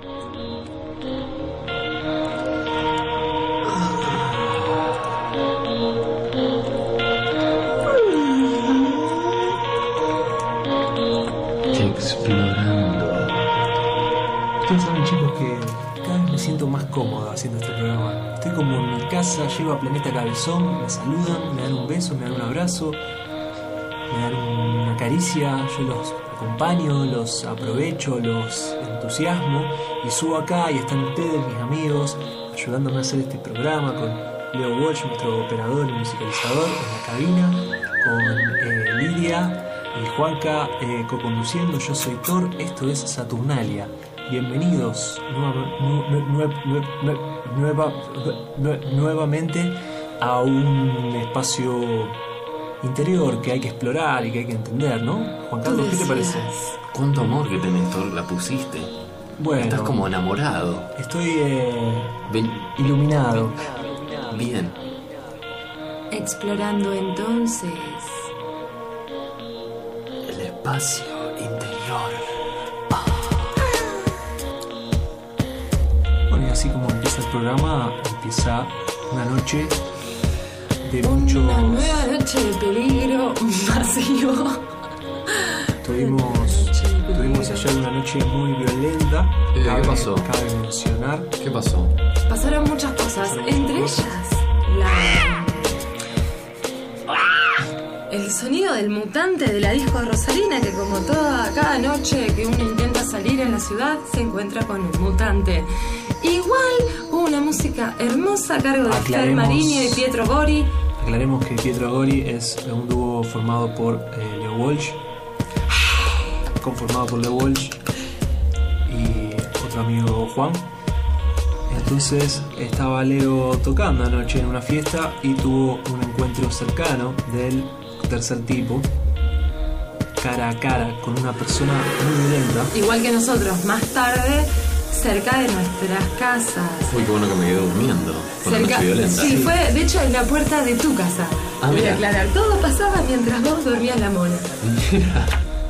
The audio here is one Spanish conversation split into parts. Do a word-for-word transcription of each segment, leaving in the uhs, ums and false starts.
Explorando. Ustedes saben, chicos, que cada vez me siento más cómodo haciendo este programa. Estoy como en mi casa, llego a Planeta Cabezón, me saludan, me dan un beso, me dan un abrazo, me dan una caricia, yo los acompaño, los aprovecho, los entusiasmo y subo acá y están ustedes, mis amigos, ayudándome a hacer este programa con Leo Walsh, nuestro operador y musicalizador, en la cabina, con eh, Lidia y Juanca eh, co-conduciendo. Yo soy Thor, esto es Saturnalia. Bienvenidos nueva, nu, nu, nu, nu, nueva, nu, nuevamente a un espacio interior que hay que explorar y que hay que entender, ¿no? Juan Carlos, ¿qué te parece? Cuánto amor que tenés, Thor, la pusiste. Bueno, estás como enamorado. Estoy eh, Ven. iluminado. Bien. Explorando entonces el espacio interior. Bueno, y así como empieza el programa, empieza una noche de una muchos... nueva noche de peligro masivo. Tuvimos, tuvimos ayer una noche muy violenta. Eh, cabe, ¿Qué pasó? Cabe mencionar. ¿Qué pasó? Pasaron muchas cosas, Pasaron entre muchas ellas la... el sonido del mutante de la disco Rosalina, que como toda cada noche que uno intenta salir en la ciudad se encuentra con el mutante. Igual hubo una música hermosa a cargo de Fer Marini y Pietro Gori. Aclaremos que Pietro Gori es un dúo formado por eh, Leo Walsh, conformado por Leo Walsh y otro amigo Juan. Entonces estaba Leo tocando anoche en una fiesta y tuvo un encuentro cercano del tercer tipo, cara a cara, con una persona muy violenta. Igual que nosotros, más tarde, cerca de nuestras casas. Uy, qué bueno que me quedé durmiendo con Cerca, la noche violenta. sí, sí, fue de hecho en la puerta de tu casa. Ah, voy mira. a aclarar, todo pasaba mientras vos dormías la mona. Mira.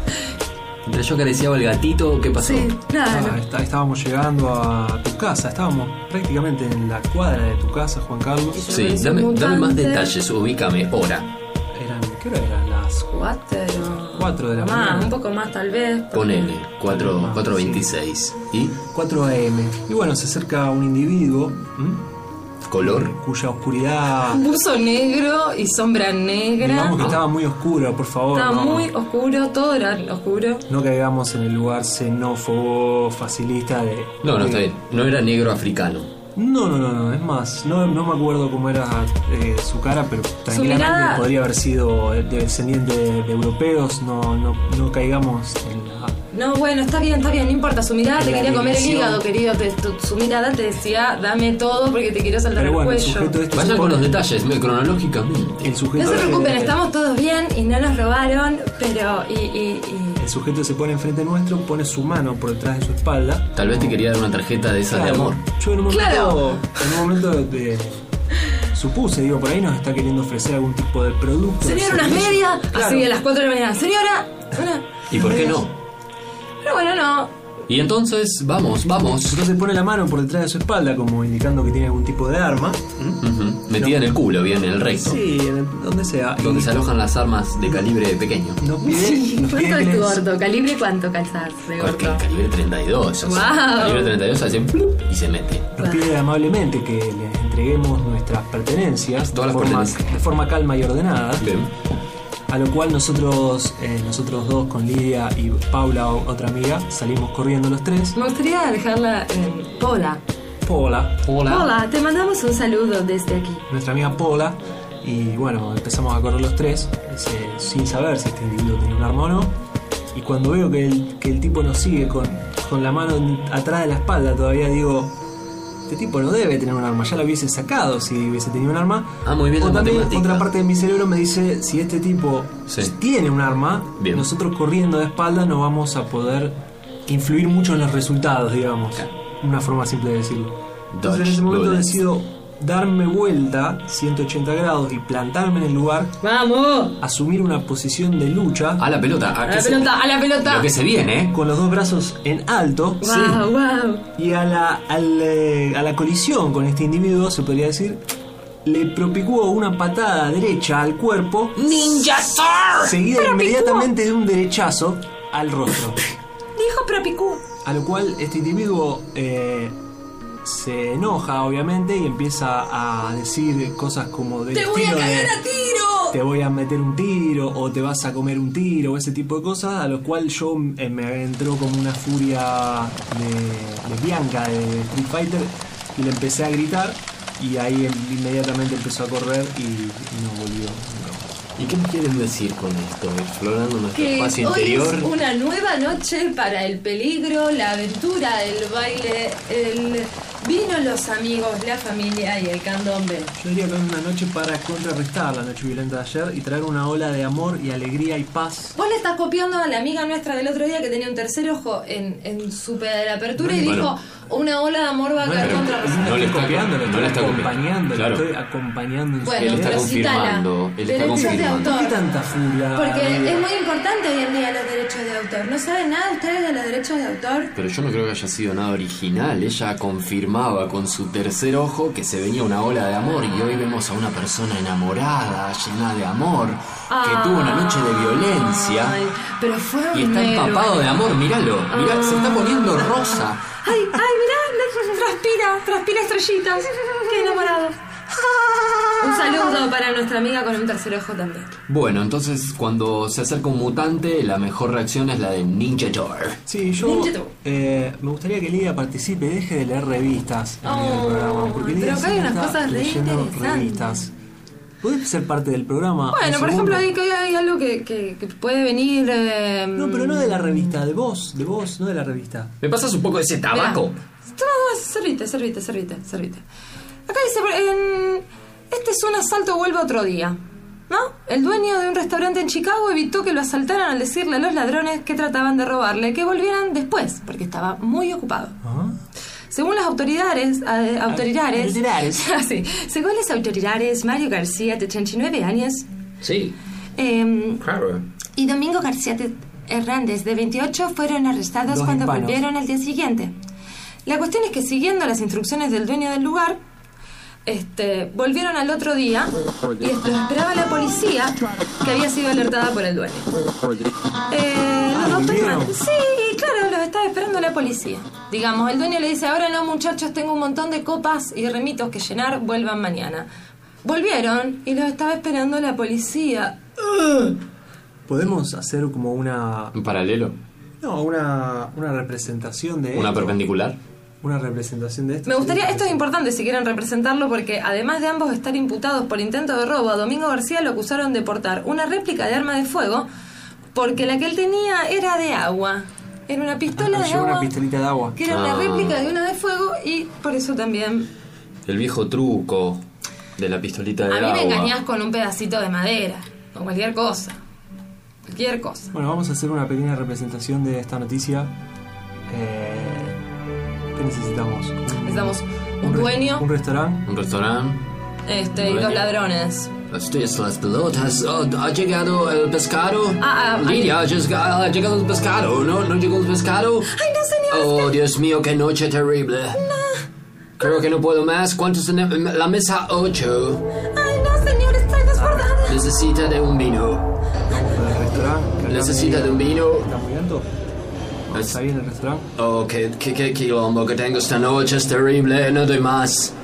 Mientras yo acariciaba el gatito, ¿qué pasó? Sí, nada, Ah, no. está- estábamos llegando a tu casa, estábamos prácticamente en la cuadra de tu casa, Juan Carlos. Sí, Es un dame, dame más mutante. detalles, ubícame, hora. Eran, ¿qué hora eran? Las Cuatro. Cuatro de la más, mañana. un poco más tal vez. Ponele, cuatro Más, veintiséis. ¿Y? cuatro a eme. Y bueno, se acerca un individuo, ¿m? ¿Color? cuya oscuridad, Buzo negro y sombra negra. digamos que estaba muy oscura, por favor. Estaba no, muy oscuro, todo era oscuro. no caigamos en el lugar xenófobo, facilista de... No, no, de- está bien. No era negro africano. No, no, no, no, es más, no, no me acuerdo cómo era eh, su cara, pero tranquilamente mirada- podría haber sido de- descendiente de, de europeos, no, no, no caigamos en la... No, bueno, está bien, está bien, no importa. Su mirada te La quería comer el división. hígado, querido. Te- tu- su mirada te decía, dame todo porque te quiero saltar Pero el bueno, el cuello. sujeto este Vayan se con pone- los detalles, me- cronológicamente. el sujeto No se este- preocupen, estamos todos bien y no nos robaron, pero... Y, y, y... El sujeto se pone enfrente nuestro, pone su mano por detrás de su espalda. Tal vez te quería dar una tarjeta de esas de Claro, amor. Yo en un momento, Claro. en un momento de- supuse, digo, por ahí nos está queriendo ofrecer algún tipo de producto. de Señora, unas servicio. medias, Claro. así a las cuatro de la mañana. Señora, una... ¿Y por qué no? Pero bueno, no. Y entonces, vamos, vamos. Entonces pone la mano por detrás de su espalda, como indicando que tiene algún tipo de arma. Ujú. Metida en el culo, bien, en el recto. Sí, en el- donde sea. Donde Y se alojan las armas de calibre pequeño. nos pide, Sí, nos pide ¿cuánto que es tu les- gordo? ¿Calibre cuánto calzás de Cual- gordo? Calibre treinta y dos. o sea, Guau. Calibre treinta y dos hace plup y se mete. Nos pide amablemente que les entreguemos nuestras pertenencias Todas de, las forma, pertenencias. de forma calma y ordenada. Bien. A lo cual nosotros, eh, nosotros dos, con Lidia y Paula, o- otra amiga, salimos corriendo los tres. Me gustaría dejarla en Pola. Paula, Hola, te mandamos un saludo desde aquí. nuestra amiga Paula, y bueno, empezamos a correr los tres, eh, sin saber si este individuo tenía un arma o no. Y cuando veo que el, que el tipo nos sigue con, con la mano atrás de la espalda, todavía digo, este tipo no debe tener un arma, ya lo hubiese sacado si hubiese tenido un arma. Ah, muy bien O la también matemática. otra parte de mi cerebro me dice, si este tipo Sí. tiene un arma, Bien. nosotros corriendo de espalda no vamos a poder influir mucho en los resultados, digamos. Una forma simple de decirlo. Entonces Dodge en ese momento bullets. decido darme vuelta ciento ochenta grados y plantarme en el lugar, ¡Vamos! asumir una posición de lucha A la pelota. A la pelota, a la pelota. Lo que se viene, ¿eh? con los dos brazos en alto. ¡Wow, wow! Y a la, al, eh, a la colisión con este individuo, se podría decir, le propicó una patada derecha al cuerpo, ¡Ninja Star! seguida inmediatamente de un derechazo al rostro. Dijo propicú. A lo cual este individuo eh, se enoja, obviamente, y empieza a decir cosas como del ¡Te voy a estilo cagar de, a tiro! te voy a meter un tiro o te vas a comer un tiro o ese tipo de cosas, a lo cual yo eh, me entró como una furia de, de Bianca de Street Fighter y le empecé a gritar y ahí em- inmediatamente empezó a correr y, y no volvió nunca más. ¿Y qué me quieren decir con esto? Explorando nuestro Que espacio hoy interior. es una nueva noche para el peligro, la aventura, el baile, el vino, los amigos, la familia y el candombe. Yo diría que es una noche para contrarrestar la noche violenta de ayer y traer una ola de amor y alegría y paz. Vos le estás copiando a la amiga nuestra del otro día que tenía un tercer ojo en, en su pedalapertura y Bueno. dijo, una ola de amor va a caer pero contra no Rosario. No le estoy está- copiando, le no estoy le está copi- acompañando, claro. le estoy acompañando en su Bueno, Él está pero confirmando, citala. él está Derechos de confirmando. ¿Por qué autor. tanta furia? Porque amigo? es muy importante hoy en día los derechos de autor. ¿No saben nada ustedes de los derechos de autor? Pero yo no creo que haya sido nada original. Ella confirmaba con su tercer ojo que se venía una ola de amor y hoy vemos a una persona enamorada, llena de amor, que tuvo una noche de violencia Ay, pero fue y un está héroe. empapado de amor. Míralo, mirá, se está poniendo rosa. Ay, ay, mirá, le- transpira, transpira estrellitas. Qué enamorado. Un saludo para nuestra amiga con un tercer ojo también. Bueno, entonces cuando se acerca un mutante, la mejor reacción es la de Ninja Door. Sí, yo Ninja Turtle. eh, me gustaría que Lidia participe, deje de leer revistas en Oh, el programa, porque Lidia pero acá hay siempre unas está cosas re leyendo interesantes. revistas. ¿Podés ser parte del programa? Bueno, un por ejemplo, segundo? hay, hay algo que, que, que puede venir... eh, No, pero no de la revista, de vos, de vos, no de la revista. ¿Me pasas un poco de ese tabaco? Mirá. Toma, servite, servite, servite, servite. Acá dice, en, este es un asalto, vuelve otro día. ¿No? El dueño de un restaurante en Chicago evitó que lo asaltaran al decirle a los ladrones que trataban de robarle que volvieran después, porque estaba muy ocupado. ¿Ah? Según las autoridades, eh, autoridades, Autoridades. Ah, sí. Según las autoridades, Mario García, de treinta y nueve años, Sí, eh, claro. y Domingo García de Hernández, de veintiocho, fueron arrestados Dos cuando hispanos. volvieron al día siguiente. La cuestión es que, siguiendo las instrucciones del dueño del lugar, este, volvieron al otro día y los esperaba la policía, que había sido alertada por el dueño. Eh, los dos ¿volvieron? personas- sí, claro, los estaba esperando la policía. Digamos, el dueño le dice, ahora no muchachos, tengo un montón de copas y remitos que llenar, vuelvan mañana. Volvieron y los estaba esperando la policía. ¿Podemos hacer como una... ¿Un paralelo? No, una, una representación de ¿Una esto? perpendicular? Una representación de esto. Me gustaría, sería esto es importante si quieren representarlo, porque además de ambos estar imputados por intento de robo, a Domingo García lo acusaron de portar una réplica de arma de fuego, porque la que él tenía era de agua. Era una pistola Ah, de lleva agua, una pistolita de agua. que era una Ah. réplica de una de fuego, y por eso también... El viejo truco de la pistolita de A mí agua. me engañás con un pedacito de madera, con cualquier cosa. Cualquier cosa. Bueno, vamos a hacer una pequeña representación de esta noticia. Eh, ¿Qué necesitamos? Un- Necesitamos un re- dueño, Un restaurante. Un restaurante. este, y dueño. dos ladrones. Estoy hasta las pelotas. Oh, ¿ha llegado el pescado? Ah, ah, Lidia, ¿ha llegado, ha llegado el pescado? ¿No? ¿No llegó el pescado? ¡Ay, no, señor! Oh, Dios mío, qué noche terrible. Creo que no puedo más. ¿Cuántos tenemos? La mesa ocho. ¡Ay, no, señor! Estoy desbordada. Necesita de un vino. Vamos para el restaurante. que Necesita acá de un vino. ¿Está muy alto? No, Es- ¿Está bien el restaurante? Oh, qué, qué, qué quilombo que tengo esta noche. Es terrible. No doy más.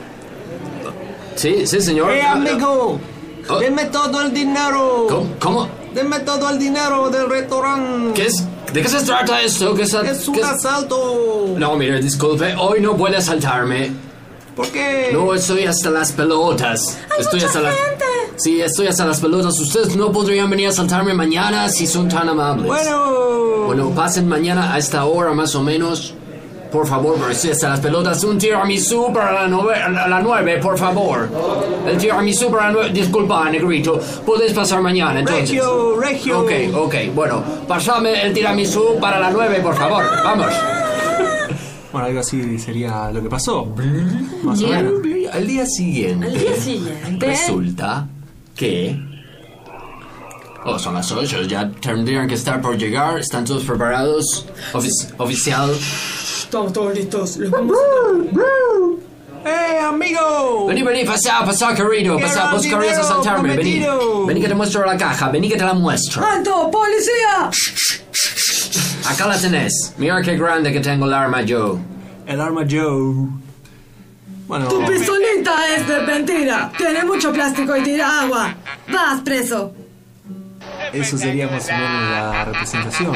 Sí, sí, señor. ¡Eh, amigo! Oh. ¡Denme todo el dinero! ¿Cómo? ¿Cómo? ¡Denme todo el dinero del restaurante! ¿Qué es? ¿De qué se trata esto? ¿Qué es, ¡Es un qué es- asalto! No, mire, disculpe. Hoy no puede asaltarme. ¿Por qué? No, estoy hasta las pelotas. ¡Hay estoy mucha hasta las... gente! Sí, estoy hasta las pelotas. Ustedes no podrían venir a asaltarme mañana si son tan amables. Bueno... Bueno, pasen mañana a esta hora más o menos. Por favor, pero estoy hasta las pelotas. Un tiramisú para la, nove- a la nueve, por favor. El tiramisú para la nueve. Disculpa, negrito. Puedes pasar mañana, entonces. Regio, Regio. Ok, ok. Bueno, pasame el tiramisú para la nueve, por favor. Vamos. Bueno, algo así sería lo que pasó. Más o Bien. menos. al día siguiente. Al día siguiente. Resulta que. Oh, son las ocho, ya tendrían que estar por llegar. ¿Están todos preparados? Ofici- oficial. Estamos todos listos. Los vamos a... ¡Eh, amigo! Vení, vení, pasá, pasá, querido. Pasá, vos querías asaltarme. Vení. Vení que te muestro la caja. Vení que te la muestro. ¡Alto, policía! Acá la tenés. Mira qué grande que tengo el arma yo. El arma Joe. Bueno. Tu pistolita es de mentira. Tiene mucho plástico y tira agua. Vas preso. Eso sería más o menos la representación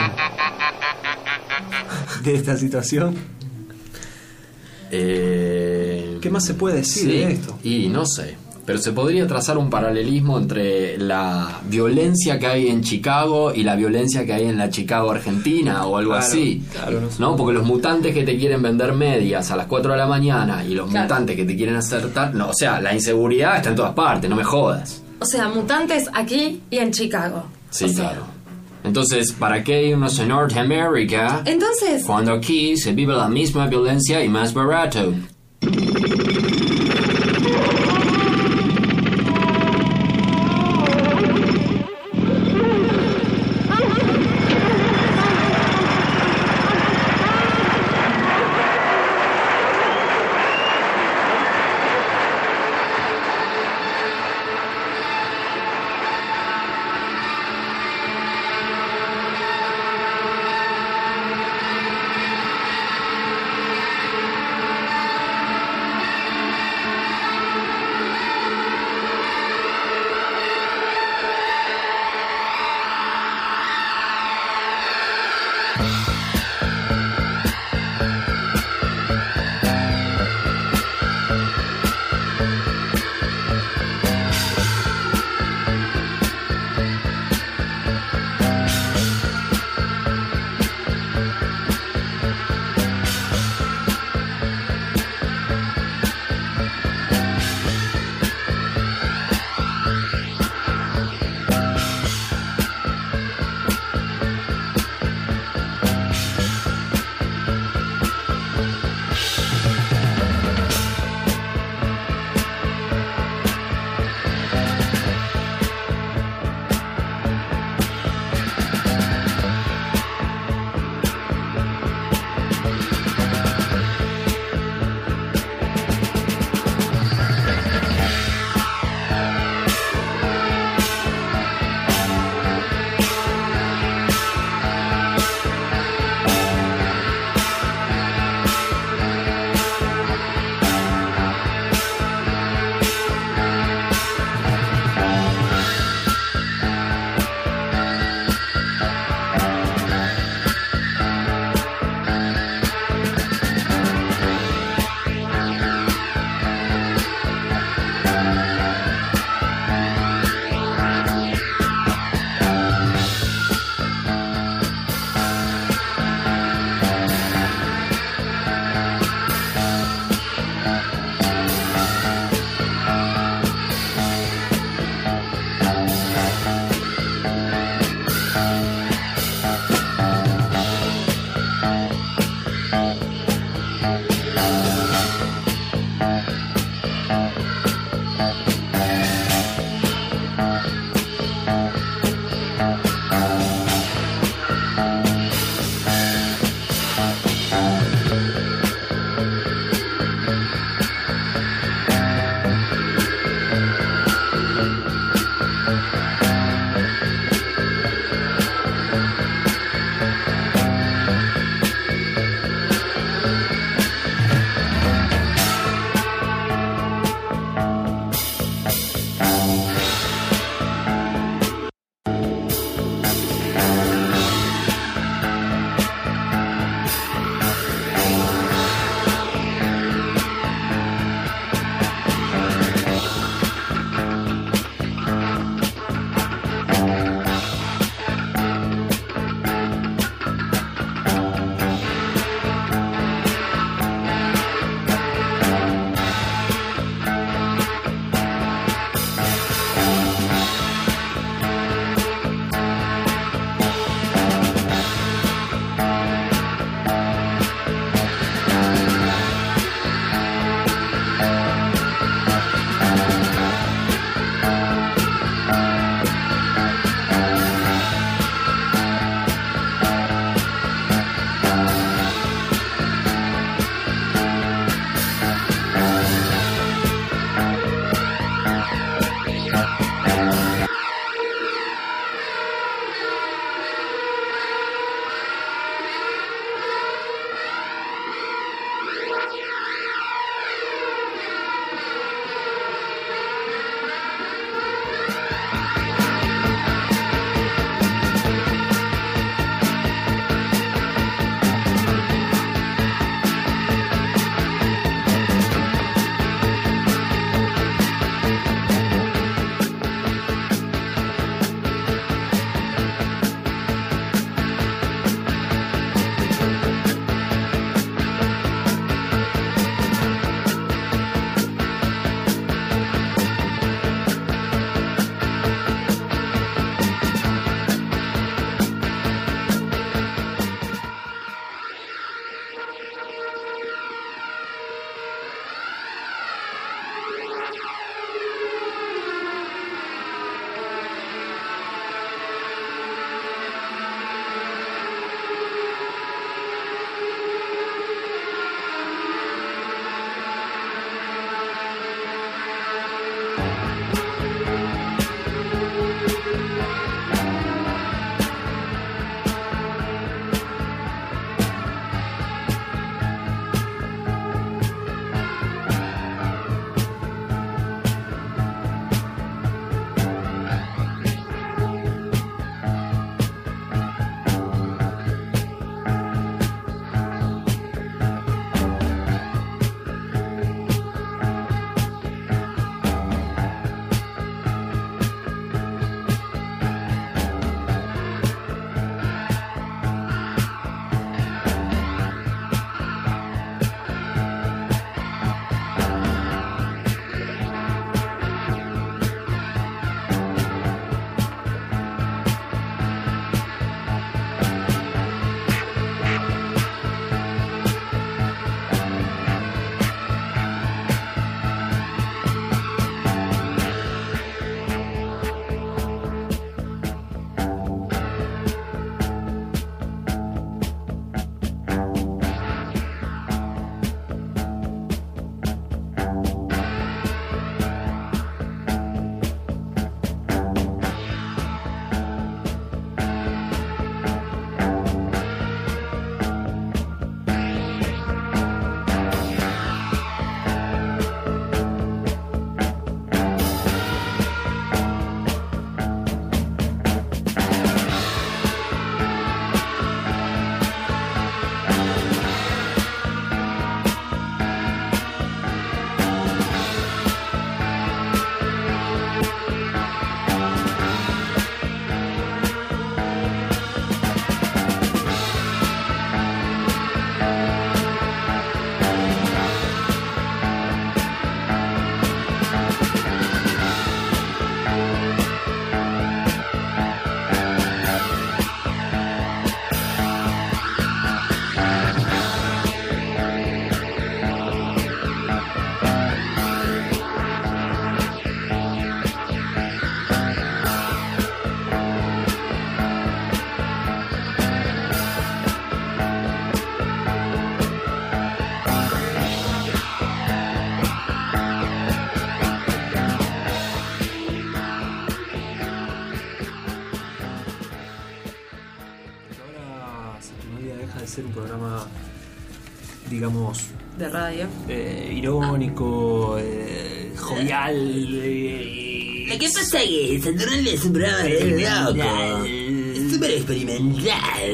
de esta situación. Eh, ¿Qué más se puede decir sí, de esto? Y no sé. Pero se podría trazar un paralelismo entre la violencia que hay en Chicago y la violencia que hay en la Chicago Argentina o algo Claro, así. claro, no sé. ¿No? Porque los mutantes que te quieren vender medias a las cuatro de la mañana y los Claro. mutantes que te quieren acertar. No, o sea, la inseguridad está en todas partes, no me jodas. O sea, mutantes aquí y en Chicago. Sí, O sea, claro. Entonces, ¿para qué irnos a Norteamérica Entonces, cuando aquí se vive la misma violencia y más barato? digamos, De radio. eh, irónico, eh, jovial. Eh, Lo que pasa es que Saturnalia es un programa de loco. Es súper experimental.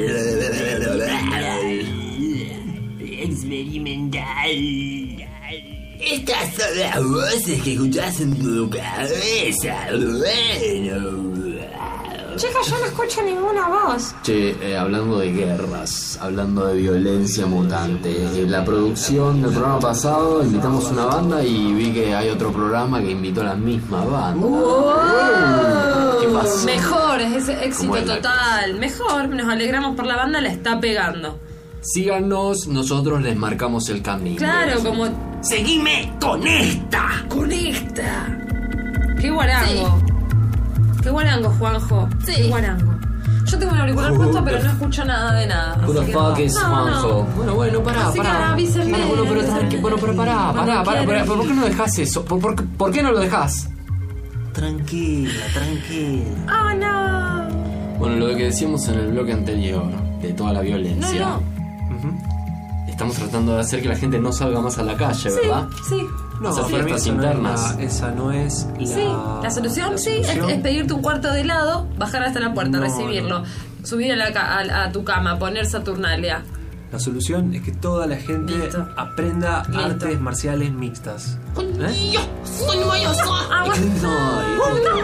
Experimental. Estas son las voces que escuchás en tu cabeza. Bueno. Chicos, yo no escucho ninguna voz. Che, eh, hablando de guerras, hablando de violencia mutante, en la producción del programa pasado invitamos una banda y vi que hay otro programa que invitó a la misma banda. Wow. ¿Qué pasó? Mejor, es ese éxito ¿Cómo es la total. Mejor, nos alegramos por la banda, la está pegando. Síganos, nosotros les marcamos el camino. Claro, como Seguime con esta. con esta. Qué guarango. Qué guarango, Juanjo. Sí. Qué guarango. Yo tengo un auricular puesto, pero no escucho nada de nada. Who the así que fuck no. is No, Juanjo? no. Bueno, bueno, pará, Así que pará. avísenme, Pará, bueno, pero avísenme. tranqui- bueno, pero pará, Cuando pará, pará, quieran. pará, ¿por qué no dejás eso? ¿Por, por, por qué no lo dejás? Tranquila, tranquila. Oh, no. Bueno, lo que decíamos en el bloque anterior, de toda la violencia. No, ujú. Estamos tratando de hacer que la gente no salga más a la calle, ¿verdad? Sí, sí. No, Hacer para mí fiestas esa no, es internas. la, esa no es la... Sí, la solución la sí es, solución. es pedirte un cuarto de helado, bajar hasta la puerta, No, recibirlo, subir a, la ca- a, a tu cama, poner Saturnalia. La solución es que toda la gente Listo. aprenda Listo. artes marciales mixtas. ¿Eh? Ah, bueno.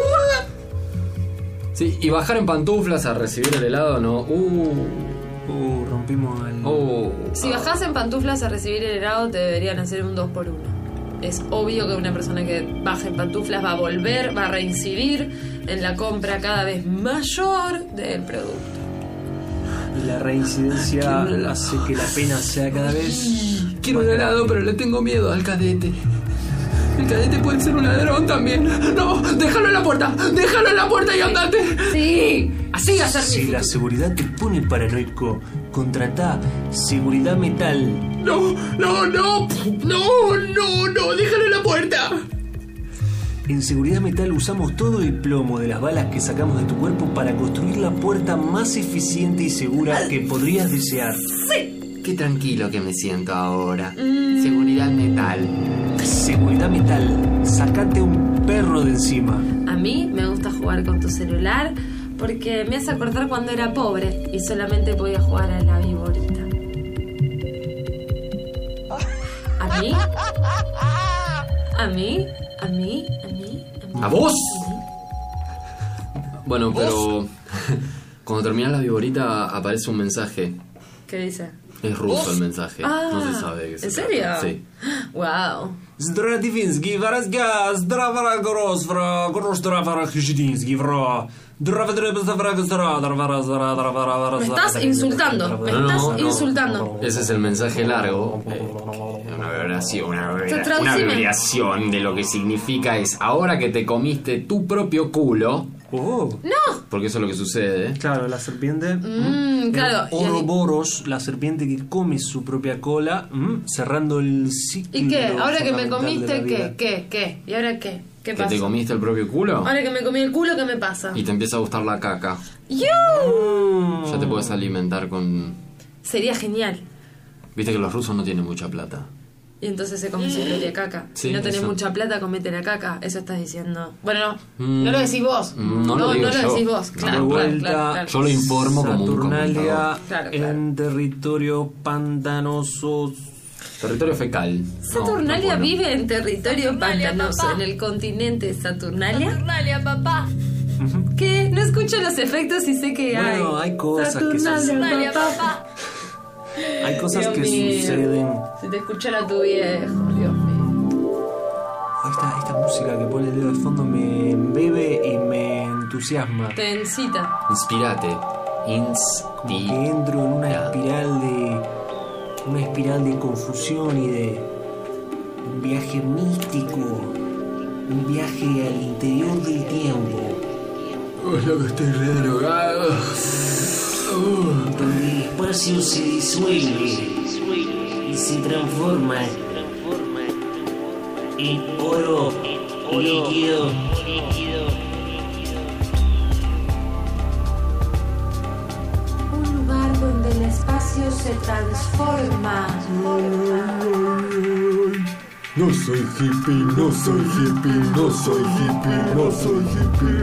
Sí, y bajar en pantuflas a recibir el helado, no. Uh, Uh, rompimos el... uh. Si bajás en pantuflas a recibir el helado, te deberían hacer un dos por uno. Es obvio que una persona que baja en pantuflas va a volver, va a reincidir en la compra cada vez mayor del producto. Y la reincidencia hace que la pena sea cada vez... Quiero un helado, pero le tengo miedo al cadete. El cadete puede ser un ladrón también. No, déjalo en la puerta, déjalo en la puerta y andate. Sí, así va a ser mi Si la futuro. seguridad te pone paranoico, contratá Seguridad Metal. No, no, no, no, no, no, déjalo en la puerta. En Seguridad Metal usamos todo el plomo de las balas que sacamos de tu cuerpo para construir la puerta más eficiente y segura que podrías desear. Qué tranquilo que me siento ahora. Seguridad metal. Seguridad Metal, sacate un perro de encima. A mí me gusta jugar con tu celular porque me hace acordar cuando era pobre y solamente podía jugar a la viborita. ¿A mí? ¿A mí? ¿A mí? ¿A mí? ¿A mí? ¿A vos? ¿A mí? Bueno, pero cuando terminas la viborita aparece un mensaje. ¿Qué dice? Es ruso el mensaje. Ah, No se sabe de qué se ¿en trata. serio? Sí. Wow. Zdrativinsky, Varazga, Zdravara Gorosvra, Gorosdravara Khishdinsky, Vra, Me estás insultando, me No, no, estás no. insultando. Ese es el mensaje largo. Eh, una abreviación, una, abrevi- una Traducime. abreviación de lo que significa es ahora que te comiste tu propio culo, Oh, No. porque eso es lo que sucede. claro, la serpiente. Mm, claro. y- Ouroboros, la serpiente que come su propia cola, mm, cerrando el ciclo. ¿Y qué? Ahora que me fundamental de comiste, la vida. ¿qué? ¿Qué? ¿Qué? ¿Y ahora qué? ¿Qué Que pasa? te comiste el propio culo Ahora que me comí el culo, ¿qué me pasa? y te empieza a gustar la caca. ¡Yo! Mm. Ya te puedes alimentar con... Sería genial. Viste que los rusos no tienen mucha plata. Y entonces se come su propia caca. Sí, si no tenés eso. mucha plata, comete la caca. Eso estás diciendo. Bueno, no. Mm. No lo decís vos. Mm, no lo digo yo. decís vos. De Claro, De claro, vuelta, claro, claro. Yo lo informo como un Saturnalia comentador. Claro, claro. en territorio pantanoso. Territorio fecal. Saturnalia No, no, vive en territorio Saturnalia, pantanoso, papá. en el continente Saturnalia. Saturnalia, papá. ¿Qué? No escucho los efectos y sé que hay. Bueno, hay cosas que Saturnalia, Saturnalia, papá. papá. Hay cosas Dios que mío. suceden. Si te escuchara tu viejo, Dios mío. Esta, esta música que pone el dedo de fondo me embebe y me entusiasma. Te incita. Inspirate. Como que Inspirate. entro en una espiral de. Una espiral de confusión y de. Un viaje místico. Un viaje al interior del tiempo. Hola, que estoy re drogado. Donde el espacio se disuelve y se transforma en oro líquido. Un lugar donde la espacio se transforma. No soy hippie, no soy hippie, no soy hippie, no soy hippie.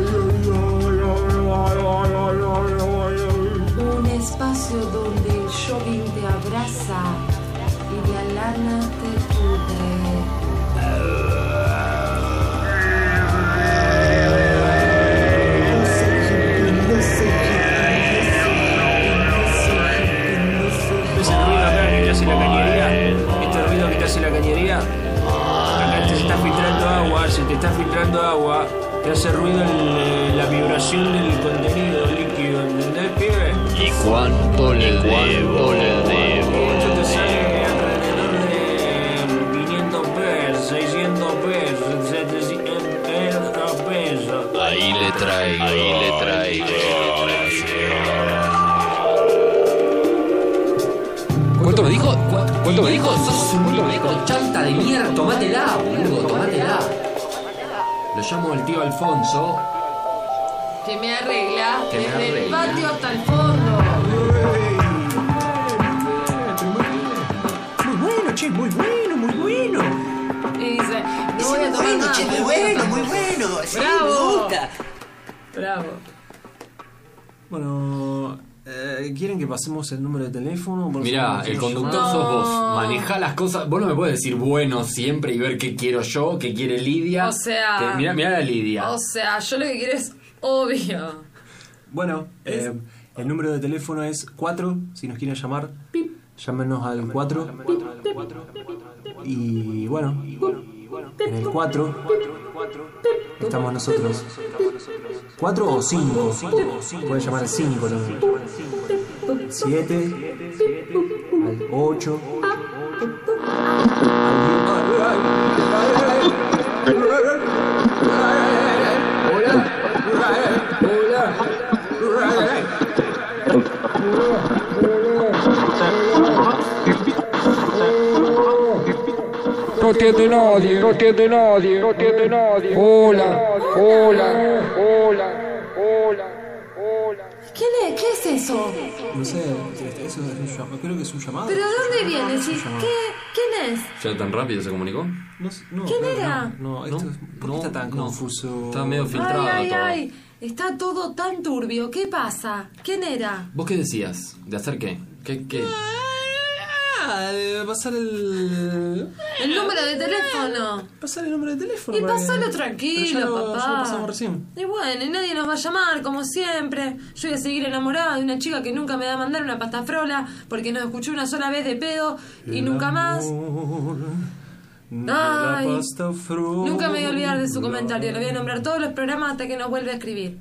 Un espacio donde el jogging te abraza y la lana te cubre. La cañería, este ruido que te hace la cañería, acá te está filtrando agua, se te está filtrando agua, te hace ruido el, la vibración del contenido líquido, ¿entendés, pibe? ¿Y cuánto le debo? le debo? Esto te sale alrededor de quinientos pesos, seiscientos pesos, setecientos pesos. Ahí le traigo, ahí le traigo. ¿Cuánto me dijo? ¿Cuánto me dijo? Sos un hijo chanta de mierda. Tomátela, boludo, tomátela. Lo llamo el tío Alfonso. Que me arregla Que me desde el arregla. patio hasta el fondo. Muy bueno, che, muy bueno, muy bueno. Y dice, no voy a tomar Bueno, más. che, muy bueno, muy bueno. Sí, Bravo. me gusta. Bravo. Bueno, eh, ¿quieren que pasemos el número de teléfono? Por Mirá, favor, el ¿quieren conductor llamar? sos vos. Manejá las cosas. Vos no me puedes decir bueno siempre y ver qué quiero yo, qué quiere Lidia. O sea- Que- mirá, mirá la Lidia. O sea, yo lo que quiero es obvio. Bueno, eh, el número de teléfono es cuatro, si nos quieren llamar, llámenos al cuatro. Y bueno, en el cuatro estamos nosotros. cuatro o cinco, pueden llamar al cinco también. siete, al ocho, No tiene nadie, no tiene nadie, no tiene nadie. Hola, hola, hola, hola, hola. ¿Quién es? ¿Qué es eso? no sé, eso es un llamado, creo que es un llamado. ¿Pero de dónde viene? Es un ¿Sí? llamado. ¿Qué? ¿Quién es? ¿Ya tan rápido se comunicó? No, no, ¿Quién no, era? No, no, esto No, es, ¿por qué no, está tan no. confuso? Está medio filtrado Ay, ay, todo. ay. Está todo tan turbio. ¿Qué pasa? ¿Quién era? ¿Vos qué decías? ¿De hacer qué? ¿Qué? qué? Ah, de pasar el... El número de teléfono. Pasar el número de teléfono. Y para que- pasalo Pero ya tranquilo, lo- ya lo papá. pasamos recién. Y bueno, y nadie nos va a llamar, como siempre. Yo voy a seguir enamorada de una chica que nunca me va a mandar una pasta frola porque nos escuchó una sola vez de pedo y nunca más. Ay, nunca me voy a olvidar de su comentario. Lo voy a nombrar todos los programas hasta que nos vuelva a escribir.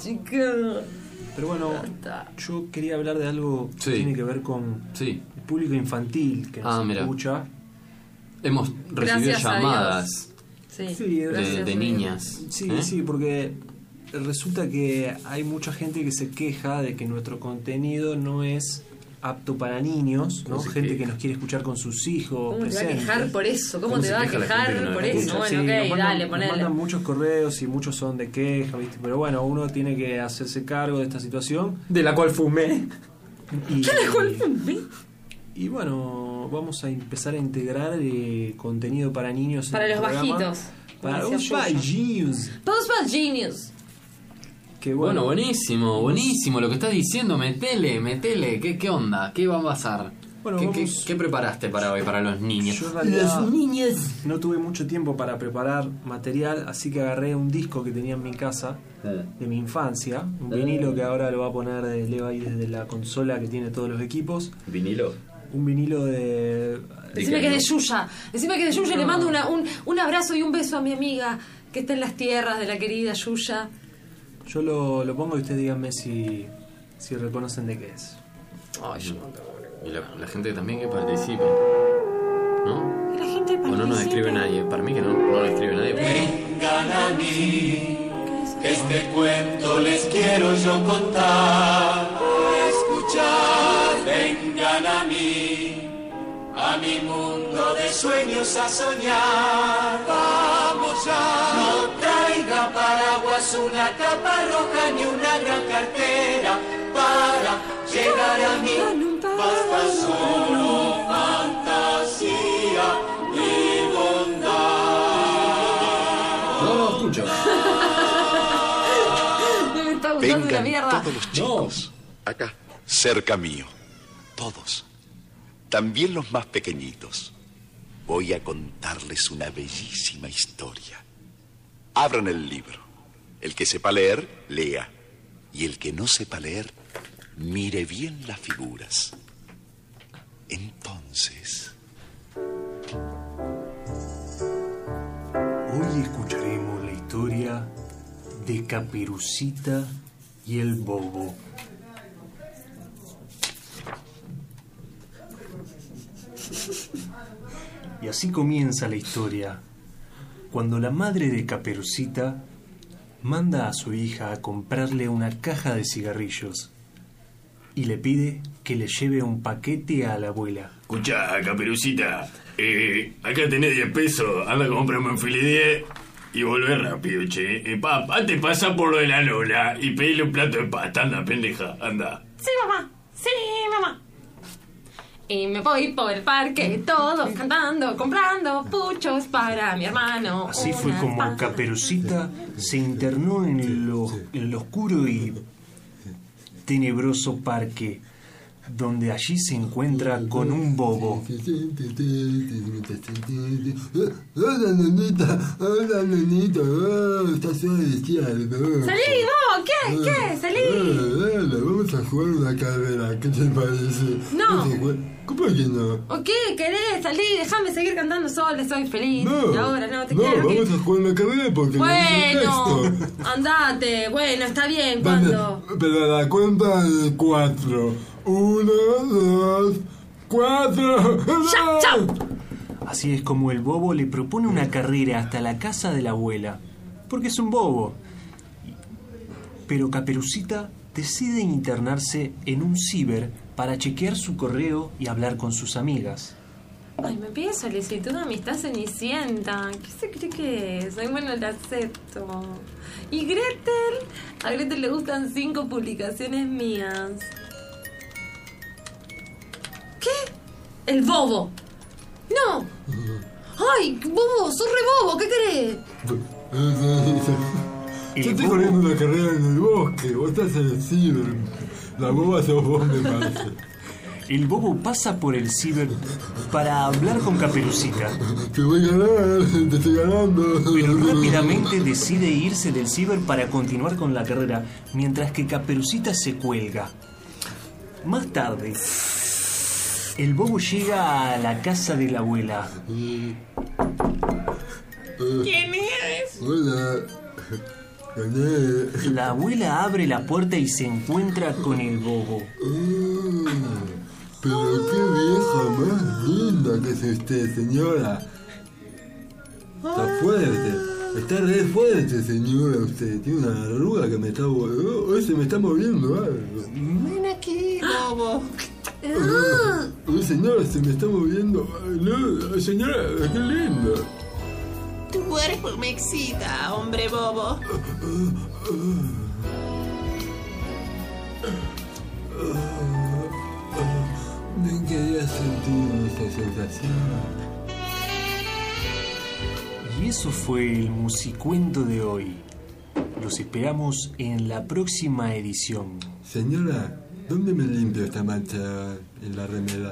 chica. Pero bueno, yo quería hablar de algo Sí. que tiene que ver con Sí. el público infantil que nos Ah, mira. escucha. Hemos recibido Gracias a llamadas Sí. Sí, de, gracias de a Dios. niñas. Sí, ¿eh? sí, porque resulta que hay mucha gente que se queja de que nuestro contenido no es apto para niños, ¿no? ¿Cómo se Gente queja? que nos quiere escuchar con sus hijos. ¿Cómo te va a presentes. quejar por eso? ¿Cómo, ¿Cómo te se va a queja la quejar gente que no por la eso? escucha? Bueno, Sí, ok, nos mandan, dale, nos ponele. mandan muchos correos y muchos son de queja, ¿viste? Pero bueno, uno tiene que hacerse cargo de esta situación. De la cual fumé. Y, ¿Qué? y bueno, vamos a empezar a integrar eh, contenido para niños. en Para el los programa. bajitos. Para como los decía Yuya. bajitos. Todos para genius. Que Bueno, bueno, buenísimo, buenísimo lo que estás diciendo. Metele, metele. ¿Qué, qué onda? ¿Qué va a pasar? Bueno, ¿Qué, vamos- qué- qué preparaste para hoy, para los niños? yo en realidad Las niñas. no tuve mucho tiempo para preparar material, así que agarré un disco que tenía en mi casa de mi infancia, un vinilo que ahora lo va a poner de Leo ahí desde la consola que tiene todos los equipos, ¿Vinilo? un vinilo de... Decime que es de Yuya. Decime que es de Yuya y le mando una- un, un abrazo y un beso a mi amiga que está en las tierras de la querida Yuya. Yo lo, lo pongo y ustedes díganme si, si reconocen de qué es. Ay, yo no tengo- Y la, la gente también que participe. ¿No? Y la gente O no nos participa. escribe nadie. Para mí que no, no lo escribe nadie. Vengan a mí, que este cuento les quiero yo contar. Escuchar, vengan a mí, a mi mundo de sueños a soñar. Vamos ya, no traiga paraguas, una capa roja ni una gran cartera para llegar a mí. Basta solo fantasía y bondad. No lo escucho. No me está gustando la Vengan mierda. todos los chicos, acá, cerca mío, todos, también los más pequeñitos. Voy a contarles una bellísima historia. Abran el libro. El que sepa leer, lea. Y el que no sepa leer, mire bien las figuras. Entonces... Hoy escucharemos la historia de Caperucita y el Bobo. Y así comienza la historia, cuando la madre de Caperucita manda a su hija a comprarle una caja de cigarrillos y le pide que le lleve un paquete a la abuela. Escuchá, Caperucita, eh, acá tenés diez pesos, anda a comprarme un fili diez y volvé rápido, che. Eh, pa, antes pasa por lo de la Lola y pedile un plato de pasta, anda, pendeja, anda. Sí, mamá. Sí, mamá. Y me voy por el parque, todos cantando, comprando puchos para mi hermano. Así fue Unas como pastas. Caperucita se internó en lo, en el oscuro y tenebroso parque, donde allí se encuentra con un bobo. Hola, nenita, hola, nenita, oh, estás despierto. ¡Salí, vos! ¿Qué? ¿Qué? ¡Salí! Hola, vamos a jugar una carrera, ¿qué te parece? No. Vamos a jugar- ¿Cómo que no? ¿O qué? ¿Querés? Salí, déjame seguir cantando sola, soy feliz. No, Y ahora no te no, quiero. vamos a jugar una carrera porque Bueno, no dice el texto. andate. Bueno, está bien. Dale, ¿Cuándo? pero a la cuenta de cuatro. Uno, dos, cuatro. ¡Ya, chao! Así es como el bobo le propone una carrera hasta la casa de la abuela, porque es un bobo. Pero Caperucita decide internarse en un ciber para chequear su correo y hablar con sus amigas. Ay, me pide solicitud de amistad Cenicienta. ¿Qué se cree que es? Ay, bueno, la acepto. ¿Y Gretel? A Gretel le gustan cinco publicaciones mías. ¿Qué? El bobo. ¡No! ¡Ay, bobo! ¡Sos re bobo! ¿Qué querés? Yo estoy corriendo una carrera en el bosque, vos estás en el ciber. La boba sos vos, me parece. El bobo pasa por el ciber para hablar con Caperucita, Te voy a ganar, te estoy ganando. pero rápidamente decide irse del ciber para continuar con la carrera, mientras que Caperucita se cuelga. Más tarde, el bobo llega a la casa de la abuela. ¿Quién es? Hola. La abuela abre la puerta y se encuentra con el bobo. Pero qué vieja más linda que es usted, señora. Está fuerte. Está re fuerte, señora, usted. Tiene una arruga que me está... Hoy se me está moviendo algo. Ven aquí, bobo. Oh, señora, se me está moviendo. No, señora, qué linda. Tu cuerpo me excita, hombre bobo. Me quería sentir esa sensación. Y eso fue el musicuento de hoy. Los esperamos en la próxima edición. Señora, ¿dónde me limpio esta mancha en la remera?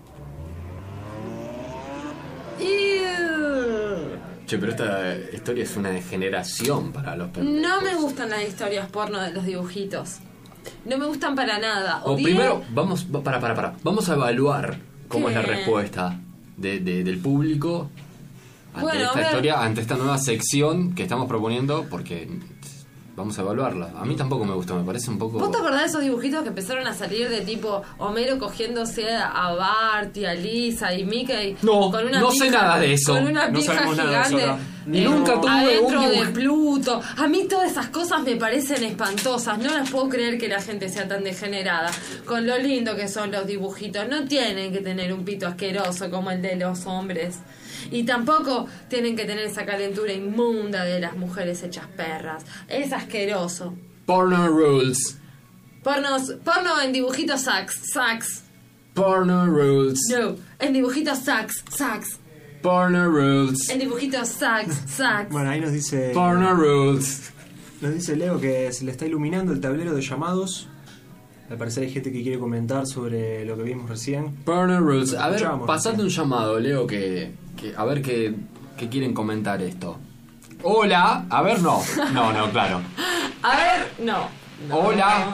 Che, pero esta historia es una degeneración para los pendejos. No me gustan las historias porno de los dibujitos. No me gustan para nada. O Odié- primero, vamos, para, para, para. Vamos a evaluar cómo ¿Qué? es la respuesta de, de- del público ante Bueno, a esta ver. historia, ante esta nueva sección que estamos proponiendo, porque vamos a evaluarla. A mí tampoco me gustó, me parece un poco... ¿Vos te acordás de esos dibujitos que empezaron a salir de tipo Homero cogiéndose a Bart y a Lisa y Mickey? No, con una no sé pija- nada de eso. Con una No pija sabemos nada de eso, gigante. ¿no? eh, Nunca tuve adentro un de dibuj- Pluto. A mí todas esas cosas me parecen espantosas. No las puedo creer que la gente sea tan degenerada. Con lo lindo que son los dibujitos. No tienen que tener un pito asqueroso como el de los hombres. Y tampoco tienen que tener esa calentura inmunda de las mujeres hechas perras. Es asqueroso. Porno rules. Pornos, porno en dibujitos sax, sax. Porno rules. No, en dibujitos sax, sax. Porno rules. En dibujitos sax, sax. Bueno, ahí nos dice... Porno rules. Nos dice Leo que se le está iluminando el tablero de llamados. Al parecer hay gente que quiere comentar sobre lo que vimos recién. Porno rules. A ver, Escuchamos, pasate un llamado, Leo, que, que a ver qué, qué quieren comentar esto. Hola. A ver, no. No, no, claro. A ver, no. no. Hola.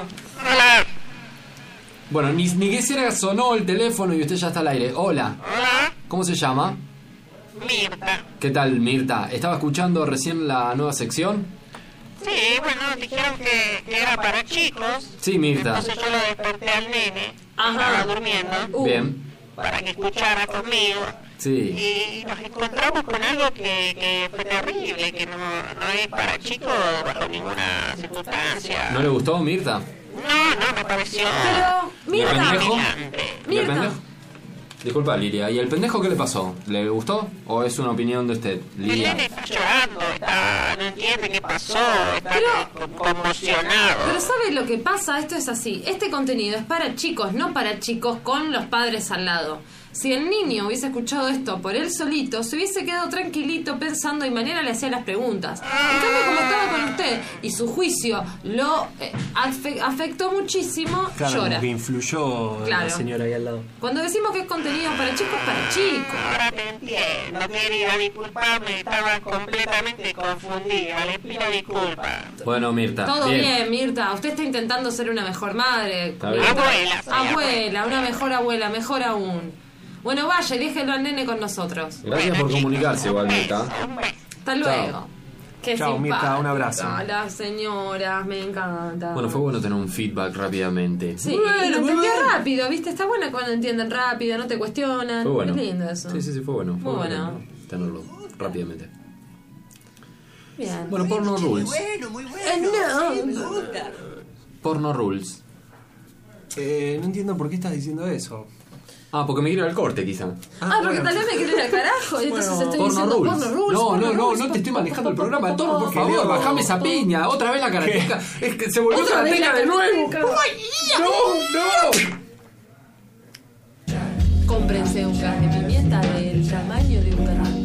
Bueno, ni, ni que siquiera sonó el teléfono y usted ya está al aire. Hola. Hola, ¿Cómo se llama? Mirta. ¿Qué tal, Mirta? ¿Estaba escuchando recién la nueva sección? Sí, bueno, dijeron que, que era para chicos. Sí, Mirta. Entonces yo lo desperté al nene. Ajá. Estaba durmiendo. Uh. Bien. Para que escuchara conmigo. Sí. Y nos encontramos con algo que, que fue terrible, que no, no es para chicos bajo ninguna circunstancia. ¿No le gustó, Mirta? No, no, me pareció... Pero, ¿Y el Mirta. pendejo? ¿Y el Mirta. pendejo? Disculpa, Lilia. ¿Y el pendejo qué le pasó? ¿Le gustó? ¿O es una opinión de usted, El Lilia? nene está llorando, está, no entiende qué pasó, está Pero- co- conmocionado. Pero ¿sabes lo que pasa? Esto es así. Este contenido es para chicos, no para chicos con los padres al lado. Si el niño hubiese escuchado esto por él solito, se hubiese quedado tranquilito pensando y mañana le hacía las preguntas. En cambio, como estaba con usted y su juicio lo eh, afe- afectó muchísimo, Claro, llora. como que influyó Claro. la señora ahí al lado. Cuando decimos que es contenido para chicos, es para chicos. Ahora te entiendo, querida, disculpame, estaba completamente confundida, le pido disculpas. Bueno, Mirta. Todo bien. Mirta. Usted está intentando ser una mejor madre. Está bien. Mirta. Abuela, soy Abuela, una mejor abuela, mejor aún. Bueno, vaya y déjelo al nene con nosotros. Gracias por comunicarse igual, Mirta. Hasta luego. Qué Chao, Mirta, simpática, un abrazo. las señoras, me encanta. Bueno, fue bueno tener un feedback rápidamente. Sí, y lo entendió rápido, ¿viste? Está bueno cuando entienden rápido, no te cuestionan. Fue bueno. Es lindo eso. Sí, sí, sí, fue bueno. Fue Muy bueno. tenerlo rápidamente. Bien. Bueno, porno rules. Bueno, muy bueno. Eh, no. Sí, me gusta. Porno rules. Eh, no entiendo por qué estás diciendo eso. Ah, porque me quiero ir al corte, quizá. Ah, porque tal vez me quiero ir al carajo y entonces Bueno, estoy Porno diciendo rules. porno rules. No, porno no, no, rules, no te estoy manejando el programa. Todo, por Que favor, Leo- bajame esa piña. Otra vez la karateca. Es que se volvió Otra vez karateca la de nuevo. karateca. ¡No, no! Cómprense un gas de pimienta del tamaño de un carajo.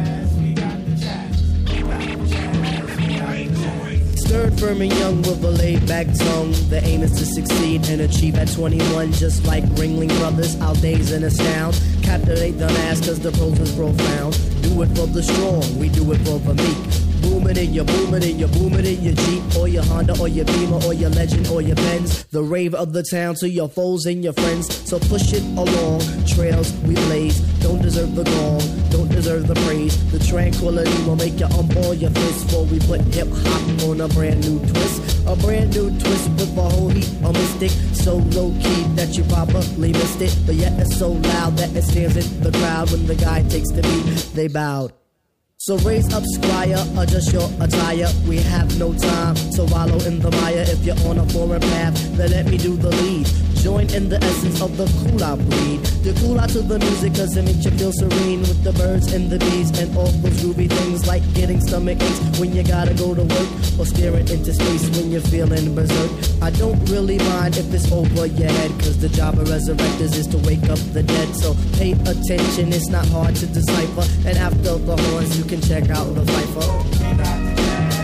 Stern, firm, and young with a laid-back tongue. The aim is to succeed and achieve at twenty-one. Just like Ringling Brothers, I'll daze and astound. Captivate the mass cause the pose is profound. Do it for the strong, we do it for the meek. Boom zooming and you're booming and you're booming in your Jeep or your Honda or your Beamer or your Legend or your Benz. The rave of the town to your foes and your friends. So push it along, trails we blaze. Don't deserve the gong, don't deserve the praise. The tranquility will make you unball your fist before we put hip hop on a brand new twist. A brand new twist with a whole heap of mystic. So low key that you probably missed it, but yet it's so loud that it stands in the crowd. When the guy takes the beat, they bowed. So raise up, squire, adjust your attire. We have no time to wallow in the mire. If you're on a foreign path, then let me do the lead. Join in the essence of the cool out breed. You cool out to the music cause it makes you feel serene. With the birds and the bees and all those groovy things, like getting stomach aches when you gotta go to work, or staring into space when you're feeling berserk. I don't really mind if it's over your head, cause the job of resurrectors is to wake up the dead. So pay attention, it's not hard to decipher. And after the horns you can check out the Viper.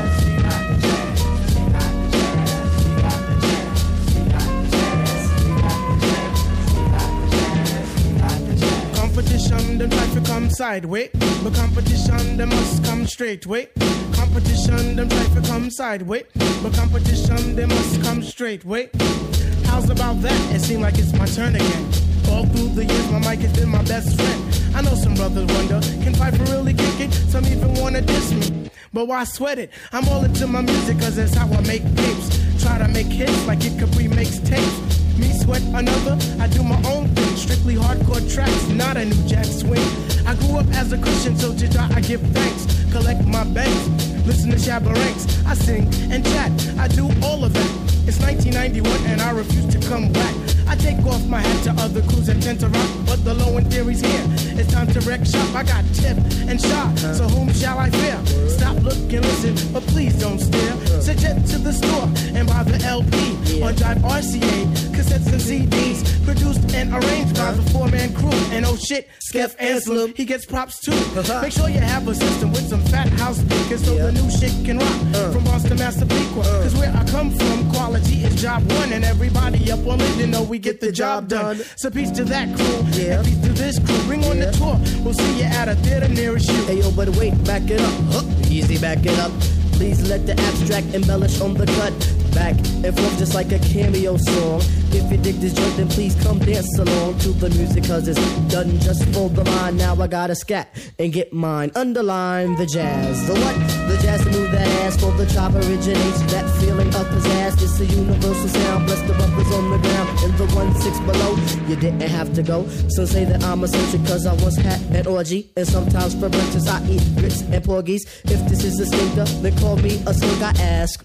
Competition, them try to come sideways, but competition, them must come straight way. Competition, them try to come sideways, but competition, they must come straight way. How's about that? It seems like it's my turn again. All through the years, my mic has been my best friend. I know some brothers wonder, can Piper really kick it? Some even wanna diss me, but why sweat it? I'm all into my music cause that's how I make tapes. Try to make hits like it Capri makes tapes. Me sweat another, I do my own thing. Strictly hardcore tracks, not a new jack swing. I grew up as a Christian, so to God I give thanks. Collect my banks, listen to Shabba Ranks. I sing and chat, I do all of that. It's nineteen ninety-one and I refuse to come back. I take off my hat to other crews that tend to rock, but the low end theory's here. It's time to wreck shop. I got tip and shot, so whom shall I fear? Stop, look, and listen, but please don't stare. Suggest to the store and buy the L P on Jive R C A, cassettes and C Ds, produced and arranged by the four-man crew. And oh shit, Skeff Anselm, he gets props too. Make sure you have a system with some fat house speakers so the new shit can rock. From Boston, Massapequa, cause where I come from, quality is job one, and everybody up on it, you know we get the job done. So peace to that crew, and peace to this crew. Bring on the tour, we'll see you at a theater nearest you. Hey yo, but wait, back it up, huh? Easy, back it up. Please let the abstract embellish on the cut. Back and forth just like a cameo song. If you dig this joint, then please come dance along to the music, cause it's done just for the line. Now I gotta scat and get mine. Underline the jazz. The what? The jazz to move that ass for the chop originates. That feeling of pizzazz. It's a universal sound. Bless the brothers on the ground in the one six below. You didn't have to go. Some say that I'm eccentric cause I once had an orgy. And sometimes for breakfast I eat grits and porgies. If this is a stinker, then call me a slink, I ask.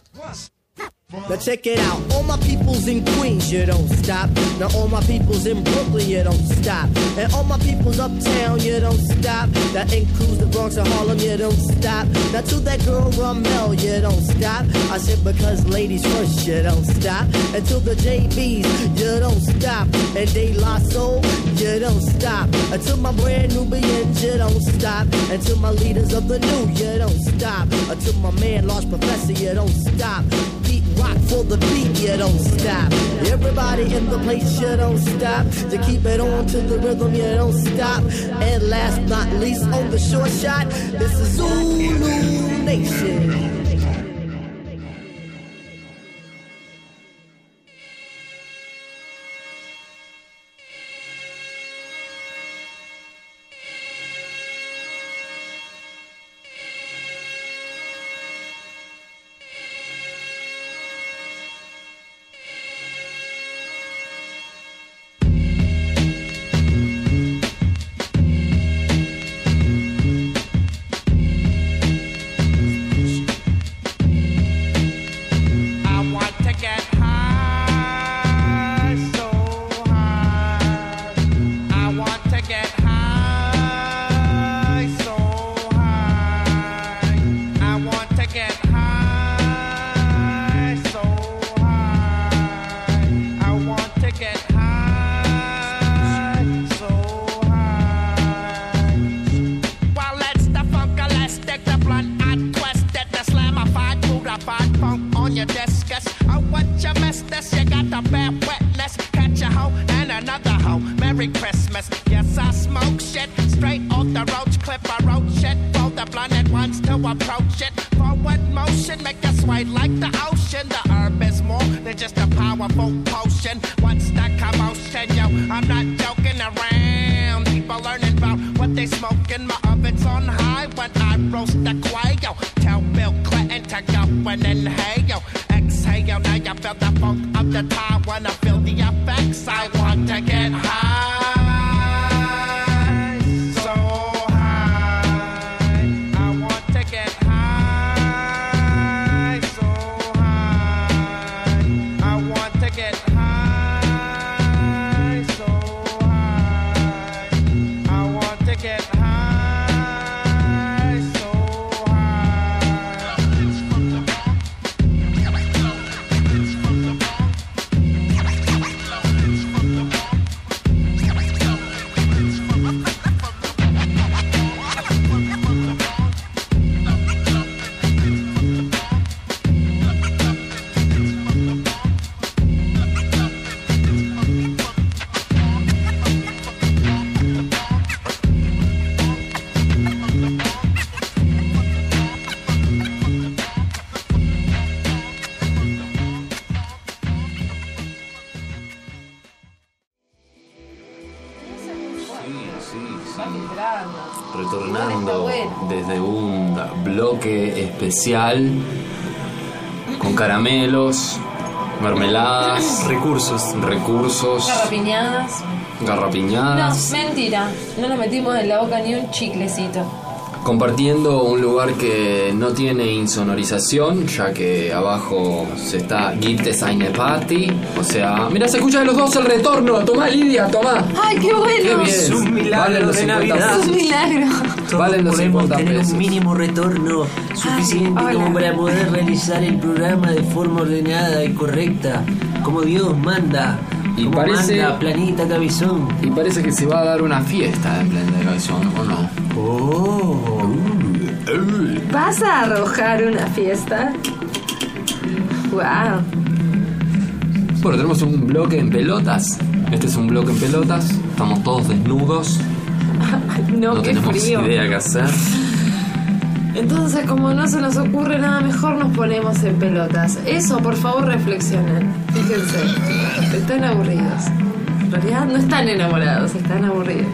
Now check it out, all my peoples in Queens, you don't stop. Now all my peoples in Brooklyn, you don't stop. And all my peoples uptown, you don't stop. That includes the Bronx and Harlem, you don't stop. Now to that girl Ramel, you don't stop. I said because ladies first, you don't stop. And to the J Bs, you don't stop. And De La Soul, you don't stop. And to my brand Nubians, you don't stop. And to my leaders of the new, you don't stop. And to my man Large Professor, you don't stop. Pete Rock for the beat, you don't stop. Everybody in the place, you don't stop. To keep it on to the rhythm, you don't stop. And last but not least, on the short shot, this is Zulu Nation. Straight off the roach clip, I wrote shit for the blunted ones to approach it. For forward motion, make you sway like the ocean. The herb is more than just a powerful potion. What's the commotion, yo? I'm not joking around. People learning about what they smoking. My oven's on high when I roast the quail. Tell Bill Clinton to go and inhale. Exhale, now you feel the funk of the time. When I feel the effects, I want to get high. So high. I want to get high. So high. I want to get high. So high. I want to get high. Retornando desde un bloque especial con caramelos, mermeladas, recursos, recursos, Garrapiñadas. garrapiñadas, No, mentira. No nos metimos en la boca ni un chiclecito. compartiendo un lugar que no tiene insonorización, ya que abajo se está Gibt es eine Party, o sea, mira, se escucha de los dos el retorno. Tomá, Lidia, tomá. ¡Ay, qué bueno! Qué bien. Es un milagro Valen los de cincuenta Navidad. pesos. Es un milagro. Valen los Podemos cincuenta tener pesos. un mínimo retorno suficiente Ay, como hola. para poder realizar el programa de forma ordenada y correcta, como Dios manda. Y como parece- manda Planeta Cabezón. Y parece que se va a dar una fiesta en Planeta Cabezón, ¿o no? Oh. ¿Vas a arrojar una fiesta? ¡Wow! Bueno, tenemos un bloque en pelotas. Este es un bloque en pelotas. Estamos todos desnudos. No, No qué tenemos frío. idea qué hacer. Entonces, como no se nos ocurre nada mejor, nos ponemos en pelotas. Eso, por favor, reflexionen. Fíjense, están aburridos. En realidad no están enamorados, están aburridos.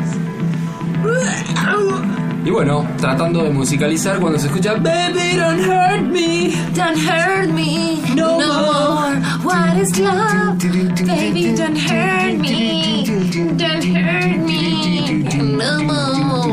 Y bueno, tratando de musicalizar cuando se escucha Baby, don't hurt me. Don't hurt me no, more. What is love? Baby, don't hurt me. Don't hurt me no more.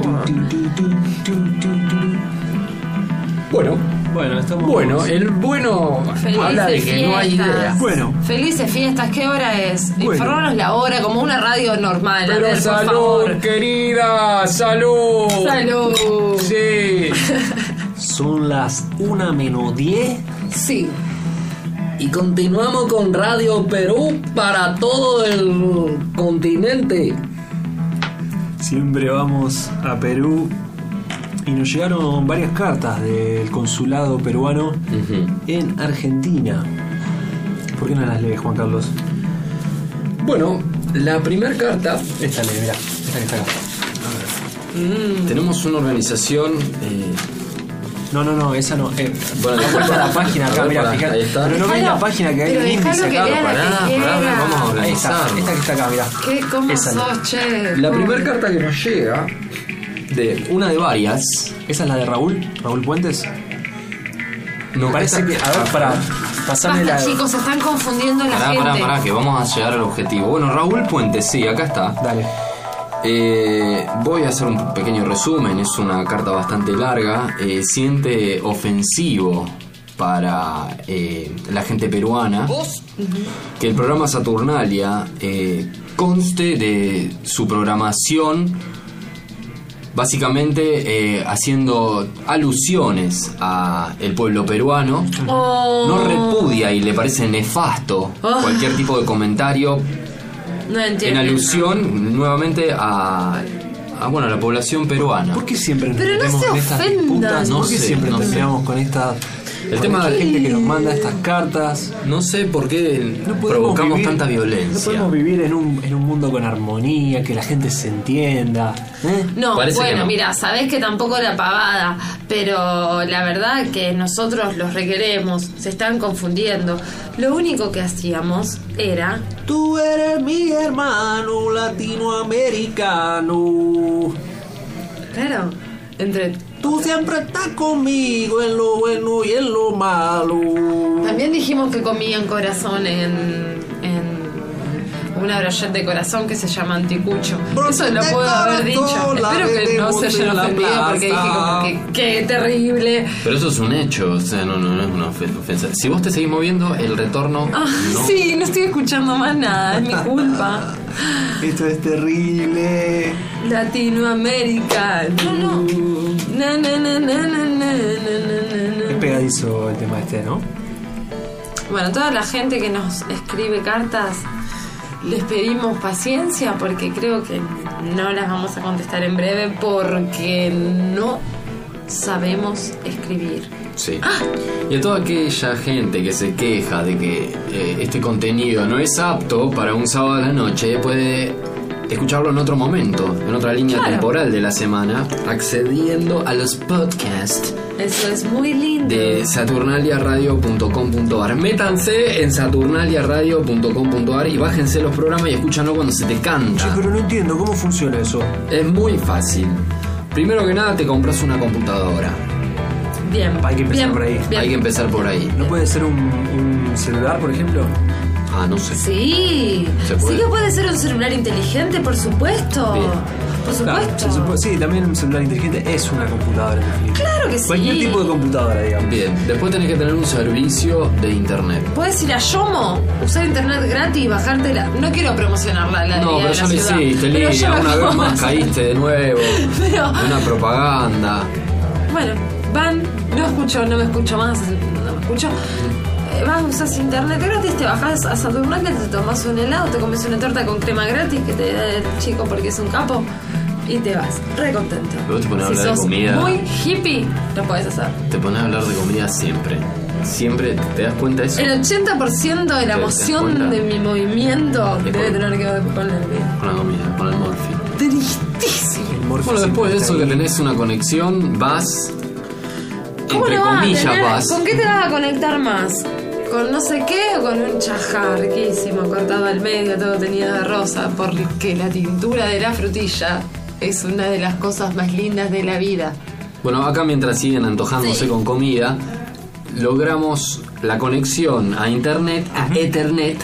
Bueno, Bueno, estamos. bueno, el bueno habla de que no hay idea. Bueno. Felices fiestas, ¿qué hora es? Bueno. Informanos la hora como una radio normal. a Pero ver, por salud, favor. querida, salud. Salud. Sí. Son las una menos diez. Sí. Y continuamos con Radio Perú para todo el continente. Siempre vamos a Perú. Y nos llegaron varias cartas del consulado peruano en Argentina. ¿Por qué no las lees, Juan Carlos? Bueno, la primera carta. Esta lee, mirá, esta que está acá. Tenemos una organización. eh, No, no, no, esa no. Eh, Bueno, da vuelta a la página a acá, ver, mirá, pará, fíjate. ahí está. Pero no ves la página que hay pero el índice dejalo que acá. lea la Pará, que pará, quiera. vamos a Ahí organizar. está, esta que está acá, mirá. ¿Qué? ¿Cómo Esa sos, no. che? La primera carta que nos llega, de una de varias. ¿Esa es la de Raúl? ¿Raúl Puentes? No, Parece esta- que. A ver, para pasarme Basta, la. chicos, se están confundiendo la Pará, gente. pará, pará, que vamos a llegar al objetivo. Bueno, Raúl Puentes, sí, acá está. Dale. Eh, voy a hacer un pequeño resumen, es una carta bastante larga. Eh, siente ofensivo para eh, la gente peruana que el programa Saturnalia eh, conste de su programación básicamente eh, haciendo alusiones a el pueblo peruano. Oh. No repudia y le parece nefasto Oh. cualquier tipo de comentario No en entiendo. alusión nuevamente a, a bueno, a la población peruana. ¿Por qué siempre nos Pero no metemos se en estas ofendan. disputas? No ¿Por qué sé, siempre no sé. terminamos con esta El tema de la gente que nos manda estas cartas. No sé por qué no provocamos vivir, tanta violencia. No podemos vivir en un, en un mundo con armonía, que la gente se entienda. ¿eh? No, Parece bueno, no. mira, sabés que tampoco la pavada, pero la verdad que nosotros los requeremos, se están confundiendo. Lo único que hacíamos era... Tú eres mi hermano latinoamericano. Claro, entre... Tú siempre estás conmigo en lo bueno y en lo malo. También dijimos que comían corazón en, en una brochette de corazón que se llama anticucho. Eso lo puedo haber dicho. Espero que no se hayan ofendido porque dije como que qué terrible. Pero eso es un hecho, o sea, no, no, no es una ofensa. Si vos te seguís moviendo, el retorno... Ah, no. sí, no estoy escuchando más nada, es mi culpa. Esto es terrible. Latinoamérica. No, no. Na, na, na, na, na, na, na, na. Es pegadizo el tema este, ¿no? Bueno, toda la gente que nos escribe cartas, les pedimos paciencia porque creo que no las vamos a contestar en breve porque no sabemos escribir. Sí. Y a toda aquella gente que se queja de que eh, este contenido no es apto para un sábado a la noche, puede escucharlo en otro momento, en otra línea Claro. temporal de la semana, accediendo a los podcasts Eso es muy lindo. de saturnalia radio punto com punto a r. Métanse en saturnalia radio punto com punto a r y bájense los programas y escúchanlo cuando se te canta. Sí, pero no entiendo cómo funciona eso. Es muy fácil. Primero que nada te compras una computadora. Bien. Hay que empezar Bien, por ahí. bien. Hay que empezar por ahí. ¿No puede ser un, un celular, por ejemplo? Ah, no sé. Sí, Se puede. sí que puede ser un celular inteligente, por supuesto. Bien. Por Claro, supuesto. se supone- sí, también un celular inteligente es una computadora. en definitiva. Claro que sí. Cualquier tipo de computadora, digamos. Bien, después tenés que tener un servicio de internet. Puedes ir a Yomo, usar internet gratis y bajártela. No quiero promocionar la, la No, idea pero de ya la lo ciudad. hiciste, Pero Lidia. yo lo Una acabo vez de más hacer. caíste de nuevo. Pero- Una propaganda. Bueno, van, no escucho, no me escucho más, no me escucho. Eh, Vas, usas internet gratis, te bajas a Saturnalia, te tomas un helado, te comes una torta con crema gratis que te da el chico porque es un capo y te vas, re contento. Luego te pones a Si hablar de sos comida. muy hippie, lo puedes hacer. Te pones a hablar de comida siempre. Siempre, ¿te das cuenta de eso? El ochenta por ciento de la ¿Te das emoción cuenta? de mi movimiento Es debe por- tener que ver con la comida. Con la comida, con el morfi. Tristísimo. Bueno, después de eso que tenés una conexión, vas... ¿Cómo Entre no vas a comillas tener- vas... ¿Con qué te vas a conectar más? ¿Con no sé qué o con un chajar riquísimo, cortado al medio, todo teñido de rosa? Porque la tintura de la frutilla es una de las cosas más lindas de la vida. Bueno, acá mientras siguen antojándose Sí. con comida, logramos la conexión a internet, a Ethernet.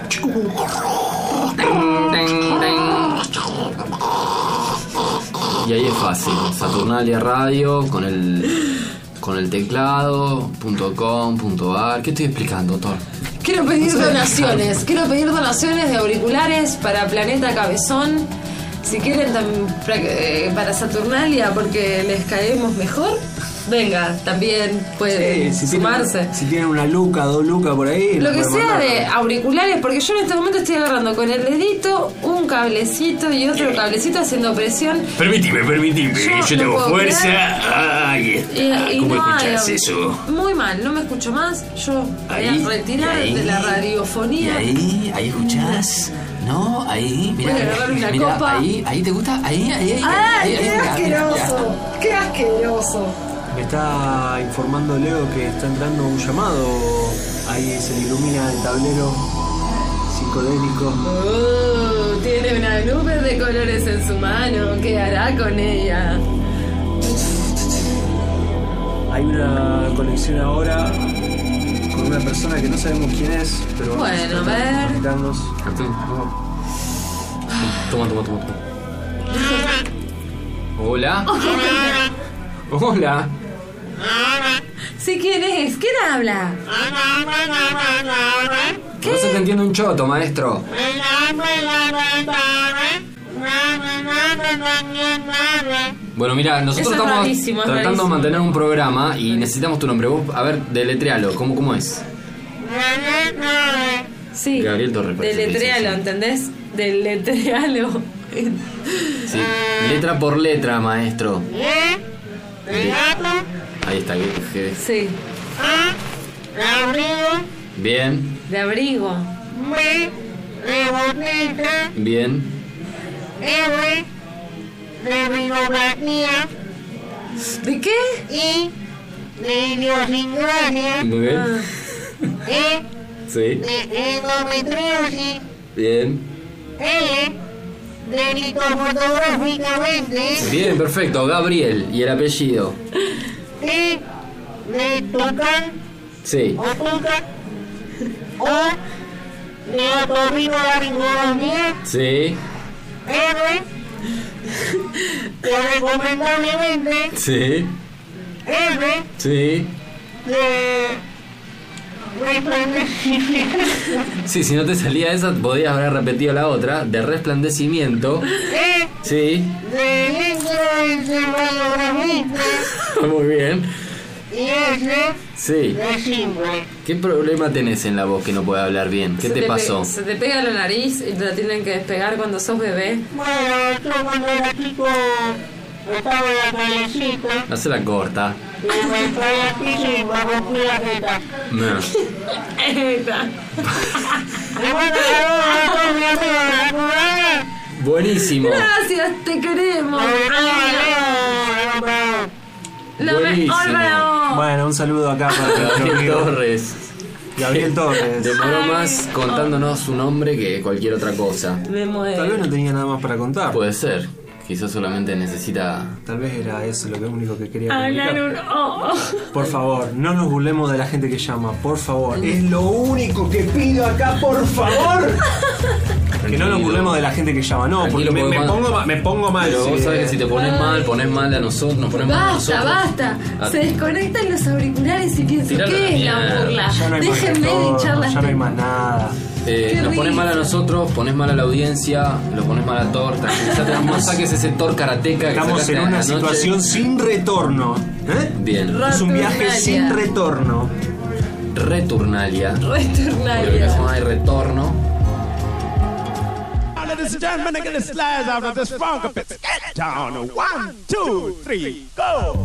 Y ahí es fácil. Saturnalia Radio con el con el teclado punto com punto a r. ¿Qué estoy explicando, Thor? Quiero pedir donaciones. Quiero pedir donaciones de auriculares para Planeta Cabezón. Si quieren tam- pra- eh, para Saturnalia porque les caemos mejor, venga, también pueden Sí, si sumarse. Tienen, si tienen una luca, dos lucas por ahí. Lo que pueden sea mandar. de auriculares, porque yo en este momento estoy agarrando con el dedito un cablecito y otro cablecito haciendo presión. Permitime, permitime, Yo yo, no tengo puedo fuerza. creer. Ahí está. Y- y ¿Cómo no hay- escuchás eso? Muy mal, no me escucho más. Yo Ahí, voy a retirar y ahí, de la radiofonía. Ahí, ahí escuchás. No, ahí, mira, Voy a agarrar una mira, copa. ahí, ahí te gusta, ahí, ahí, ahí. ¡Ay, ahí, ahí, qué mira, mira, mira. asqueroso! ¡Qué asqueroso! Me está informando Leo que está entrando un llamado. Ahí se le ilumina el tablero psicodélico. Uh, tiene una nube de colores en su mano. ¿Qué hará con ella? Hay una conexión ahora con una persona que no sabemos quién es, pero vamos Bueno, a tratar de ver. comunicarnos. Toma, toma, toma, toma. Hola. Hola. Sí, ¿quién es? ¿Quién habla? No se te entiende un choto, maestro. Bueno, mira, nosotros Eso es estamos rarísimo, es tratando rarísimo. de mantener un programa y necesitamos tu nombre. Vos, a ver, deletrealo. ¿Cómo, cómo es? Sí. Gabriel Torres. parece que Deletrealo, dice, ¿entendés? Deletrealo. sí. Sí, letra por letra, maestro. Ahí está. que- que- Sí. Bien, De abrigo. B de botella. bien, R de rinoplastia. ¿De qué? I de idiosincrasia. muy bien. E Sí, de endometriosis. bien. L delito fotográficamente. Bien, perfecto. Gabriel. ¿Y el apellido? T de tocar Sí. o toca. O de otorrinolaringología. Sí, R de recomendablemente. sí, R sí. de resplandecimiento. Sí, si no te salía esa, podías haber repetido la otra. De resplandecimiento. E Sí, de electroencefalografista. muy bien. Y S Sí. de simple. ¿Qué problema tenés en la voz que no puede hablar bien? ¿Qué Se te pe- pasó? Se te pega la nariz y te la tienen que despegar cuando sos bebé. Bueno, yo cuando era chico estaba en la callecita. No se la corta. Y me entré al piso y me rompí la jeta. No. Esta. Y bueno, ahora estoy mi amigo de la cubana. Buenísimo. Gracias, te queremos. Lo Buenísimo. mejor, bravo. Bueno, un saludo acá para nuestro Gabriel amigo Torres. Gabriel Torres. Demoró más contándonos su nombre que cualquier otra cosa. Me muero. Tal vez no tenía nada más para contar. Puede ser. Quizás solamente necesita... Tal vez era eso lo que único que quería Hablar comunicar. un oh. Por favor, no nos burlemos de la gente que llama, por favor. Es lo único que pido acá, por favor. Que no nos burlemos de la gente que llama, no, porque me, me pongo, ma- me pongo mal. Pero vos sí. sabés que si te pones mal, pones mal a nosotros, nos ponemos mal a Basta, nosotros. basta. Ah. Se desconectan los auriculares y pienso, Tirala a la ¿qué es la mierda. burla? Ya no hay más Déjenme de retorno, hinchar las ya no hay más nada. Eh, Qué nos pones mal a risa. nosotros, pones mal a la audiencia, lo pones mal a Thor. Tranquilízate, no saques ese Thor karateca que Estamos sacaste en una anoche. situación sin retorno. ¿Eh? Bien. Es un viaje sin retorno. Returnalia. Returnalia. Pero que no hay retorno. Ladies and gentlemen, I get the slides out of this funk up. It's get down. One, two, three, go.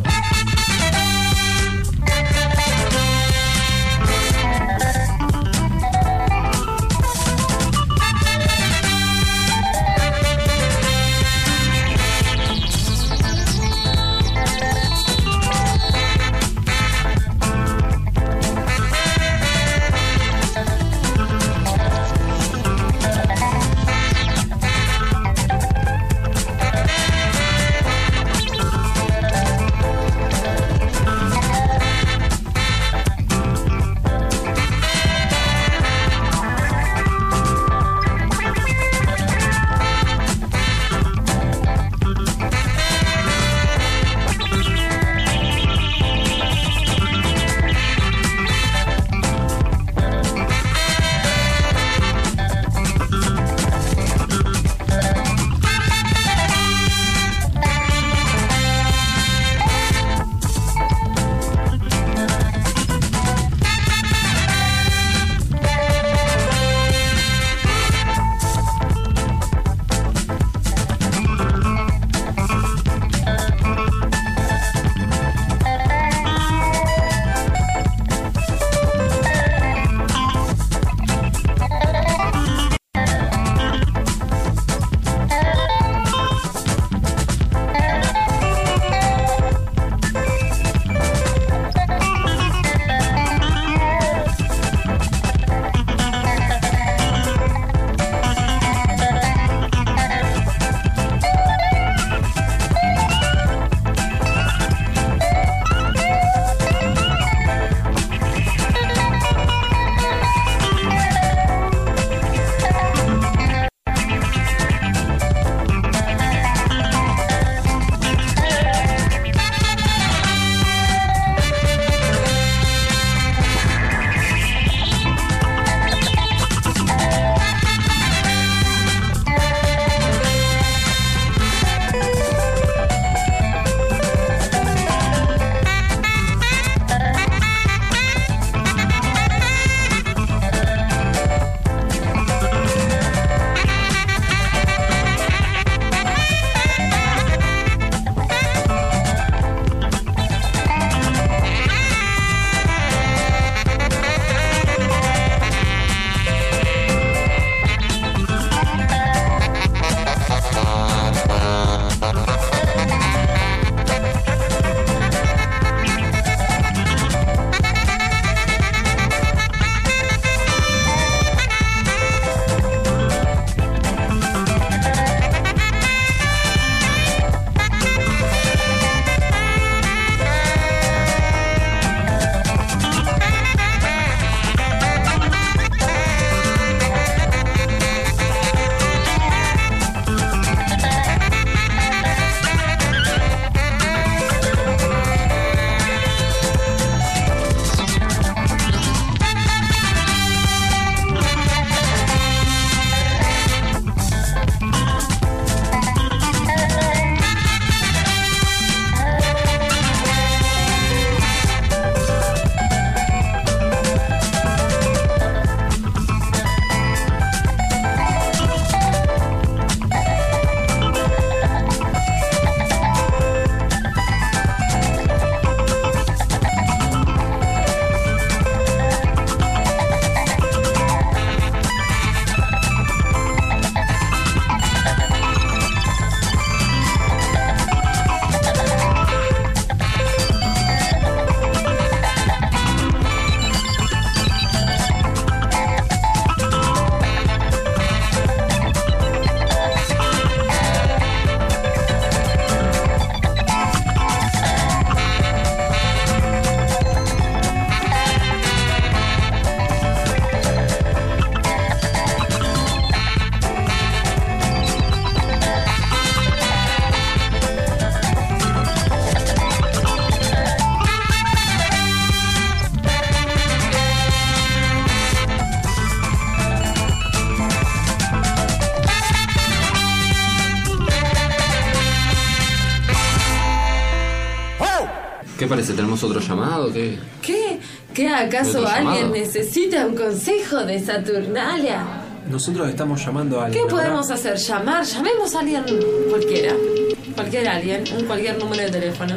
¿Qué parece? ¿Tenemos otro llamado? ¿Qué? ¿Qué? ¿Qué acaso ¿Otro alguien llamado? necesita un consejo de Saturnalia? Nosotros estamos llamando a ¿Qué alguien. podemos hacer? ¿Llamar? Llamemos a alguien cualquiera. Cualquier alguien, un cualquier número de teléfono.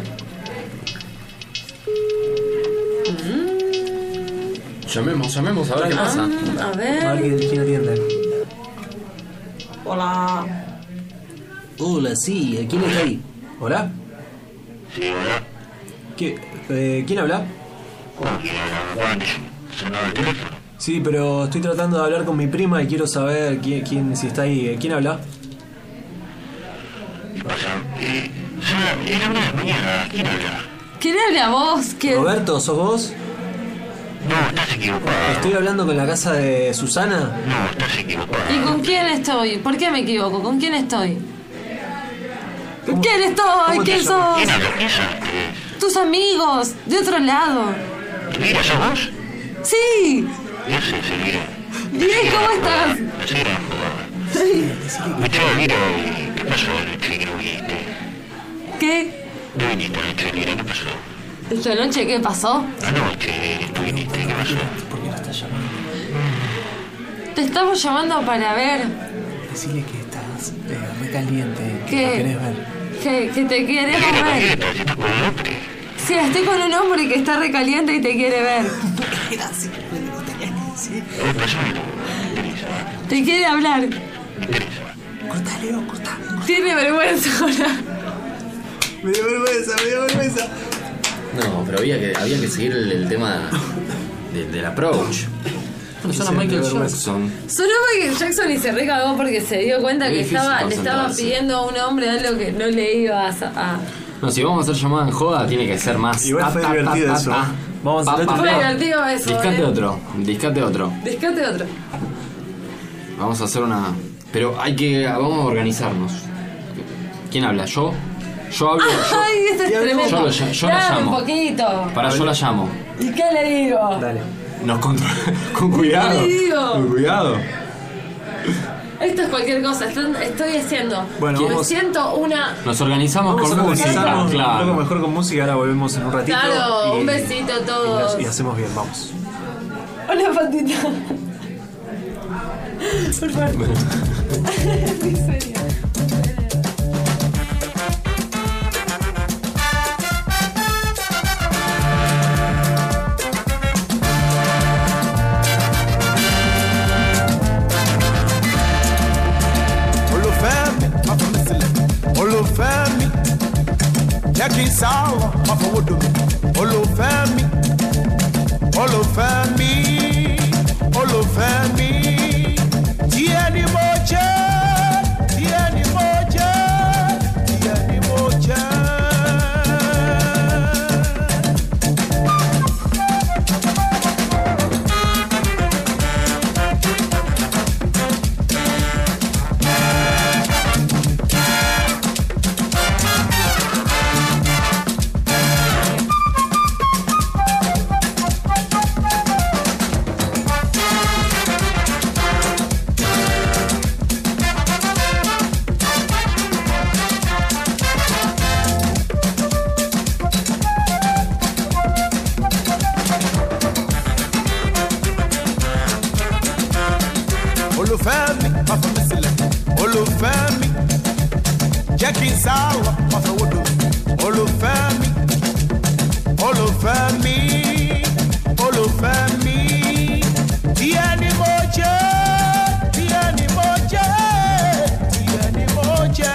Llamemos, llamemos, a ver qué pasa. Ah, a ver. A ver quién, quién atiende. Hola. Hola, sí, ¿quién está ahí? ¿Hola? Sí, hola. ¿Qué, eh, ¿Quién habla? ¿Quién habla? Juan, sonaba el teléfono. Sí, pero estoy tratando de hablar con mi prima y quiero saber quién, quién si está ahí. ¿Quién habla? ¿Qué pasa? Eh, son- es la una de la mañana. ¿Quién habla? ¿Quién habla vos? ¿Quién? Roberto, ¿sos vos? No, estás equivocado. Estoy hablando con la casa de Susana. No, estás equivocado. ¿Y con quién estoy? ¿Por qué me equivoco? ¿Con quién estoy? ¿Con quién estoy? ¿Quién sos? ¿Quién habla? ¿Quién sos? Tus amigos, de otro lado. Mira, ¿sos vos? Sí. ¿Qué haces, Elvira? Bien, ¿cómo estás? No sé gran jugada. Me trae Elvira y... ¿Qué pasó anoche que no viniste? ¿Qué? No viniste anoche, Elvira, ¿qué pasó? ¿Esta noche qué pasó? Anoche no viniste, ¿qué pasó? ¿Por qué la estás llamando? Te estamos llamando para ver. Decirle que estás eh, re caliente. Que ¿Qué? la querés ver. Que, que te queremos ver. Sí, estoy con un hombre que está recaliente y te quiere ver. Te quiere hablar. Corta, Leo, corta. Tiene vergüenza ahora. Me dio vergüenza, me dio vergüenza. No, pero había que, había que seguir el, el tema de- del approach. Bueno, suena Sí, Michael de vergüenza. Jackson. Sonó Michael Jackson y se recagó porque se dio cuenta Es que difícil estaba, le estaba concentrarse. pidiendo a un hombre algo que no le iba a... sa- a- No, si vamos a hacer llamada en joda, tiene que ser más. Igual fue divertido eso. Vamos a hacer Fue divertido eso, Discate eh. otro, discate otro. Descate otro. Vamos a hacer una. Pero hay que. Vamos a organizarnos. ¿Quién habla? ¿Yo? Yo hablo. Yo, Ay, ese es tremendo. yo, lo ll- yo la Dame un llamo. poquito. Para, yo la llamo. ¿Y qué le digo? Dale. Nos controla. Con cuidado. ¿Qué le digo? Con cuidado. Esto es cualquier cosa. Estoy, estoy haciendo. Bueno, Me vamos- siento una. Nos organizamos Vamos con a música. organizarnos un poco Claro. mejor con música. Ahora volvemos en un ratito. Claro, y- un besito a todos. Y, y hacemos bien, vamos. Hola, patita. Por favor. En serio. Olufemi, mafamisile. Olufemi, Jackie Sawa, mafawodomi. Olufemi, Olufemi, Olufemi. Tieni moja, tieni moja, tieni moja. Olufemi, mafamisile. Olufemi, Jackie Sawa, mafawodomi. Olufemi, Olufemi, Olufemi. Tieni moja, tieni moja, tieni moja.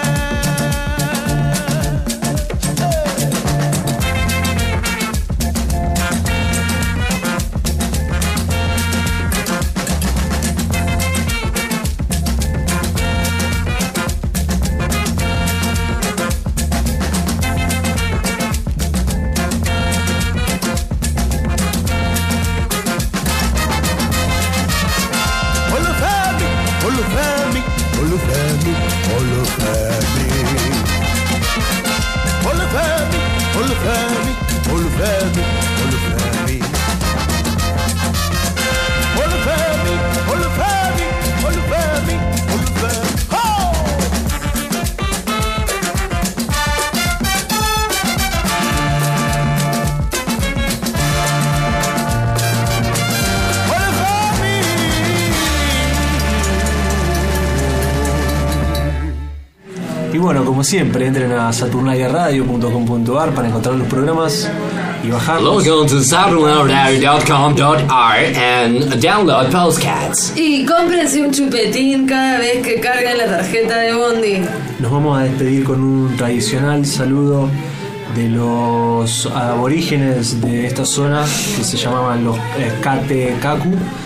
bueno, como siempre, entren a saturnalia radio punto com punto a r para encontrar los programas y bajarlos. Log on to saturnalia radio dot com dot a r and download Postcats. Y cómprense un chupetín cada vez que carguen la tarjeta de Bondi. Nos vamos a despedir con un tradicional saludo de los aborígenes de esta zona que se llamaban los Skate Kaku.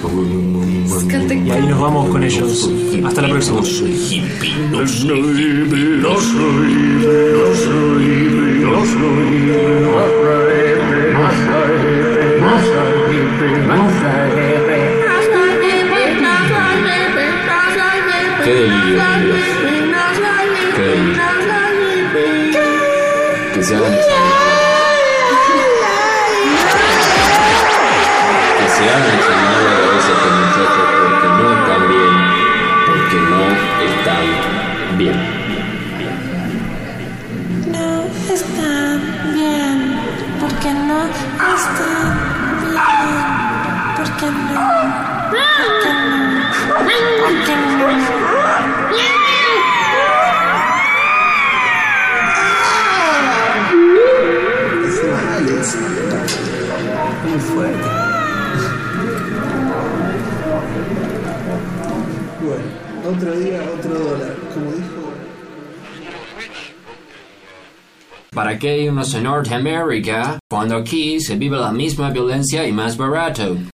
Y ahí nos vamos con ellos. Hasta la próxima. No soy hippie, no soy hippie, no soy hippie, no soy hippie, no soy hippie, no soy hippie, no soy hippie. Qué delirio, Dios. Qué delirio. Que se hagan que se hagan examinar la cabeza a estos muchachos porque no están bien, porque no están bien. No están bien, porque no están bien, porque no, porque no, porque no. Muy fuerte. Bueno, otro día, otro dólar, como dijo. ¿Para qué irnos a Norteamérica cuando aquí se vive la misma violencia y más barato?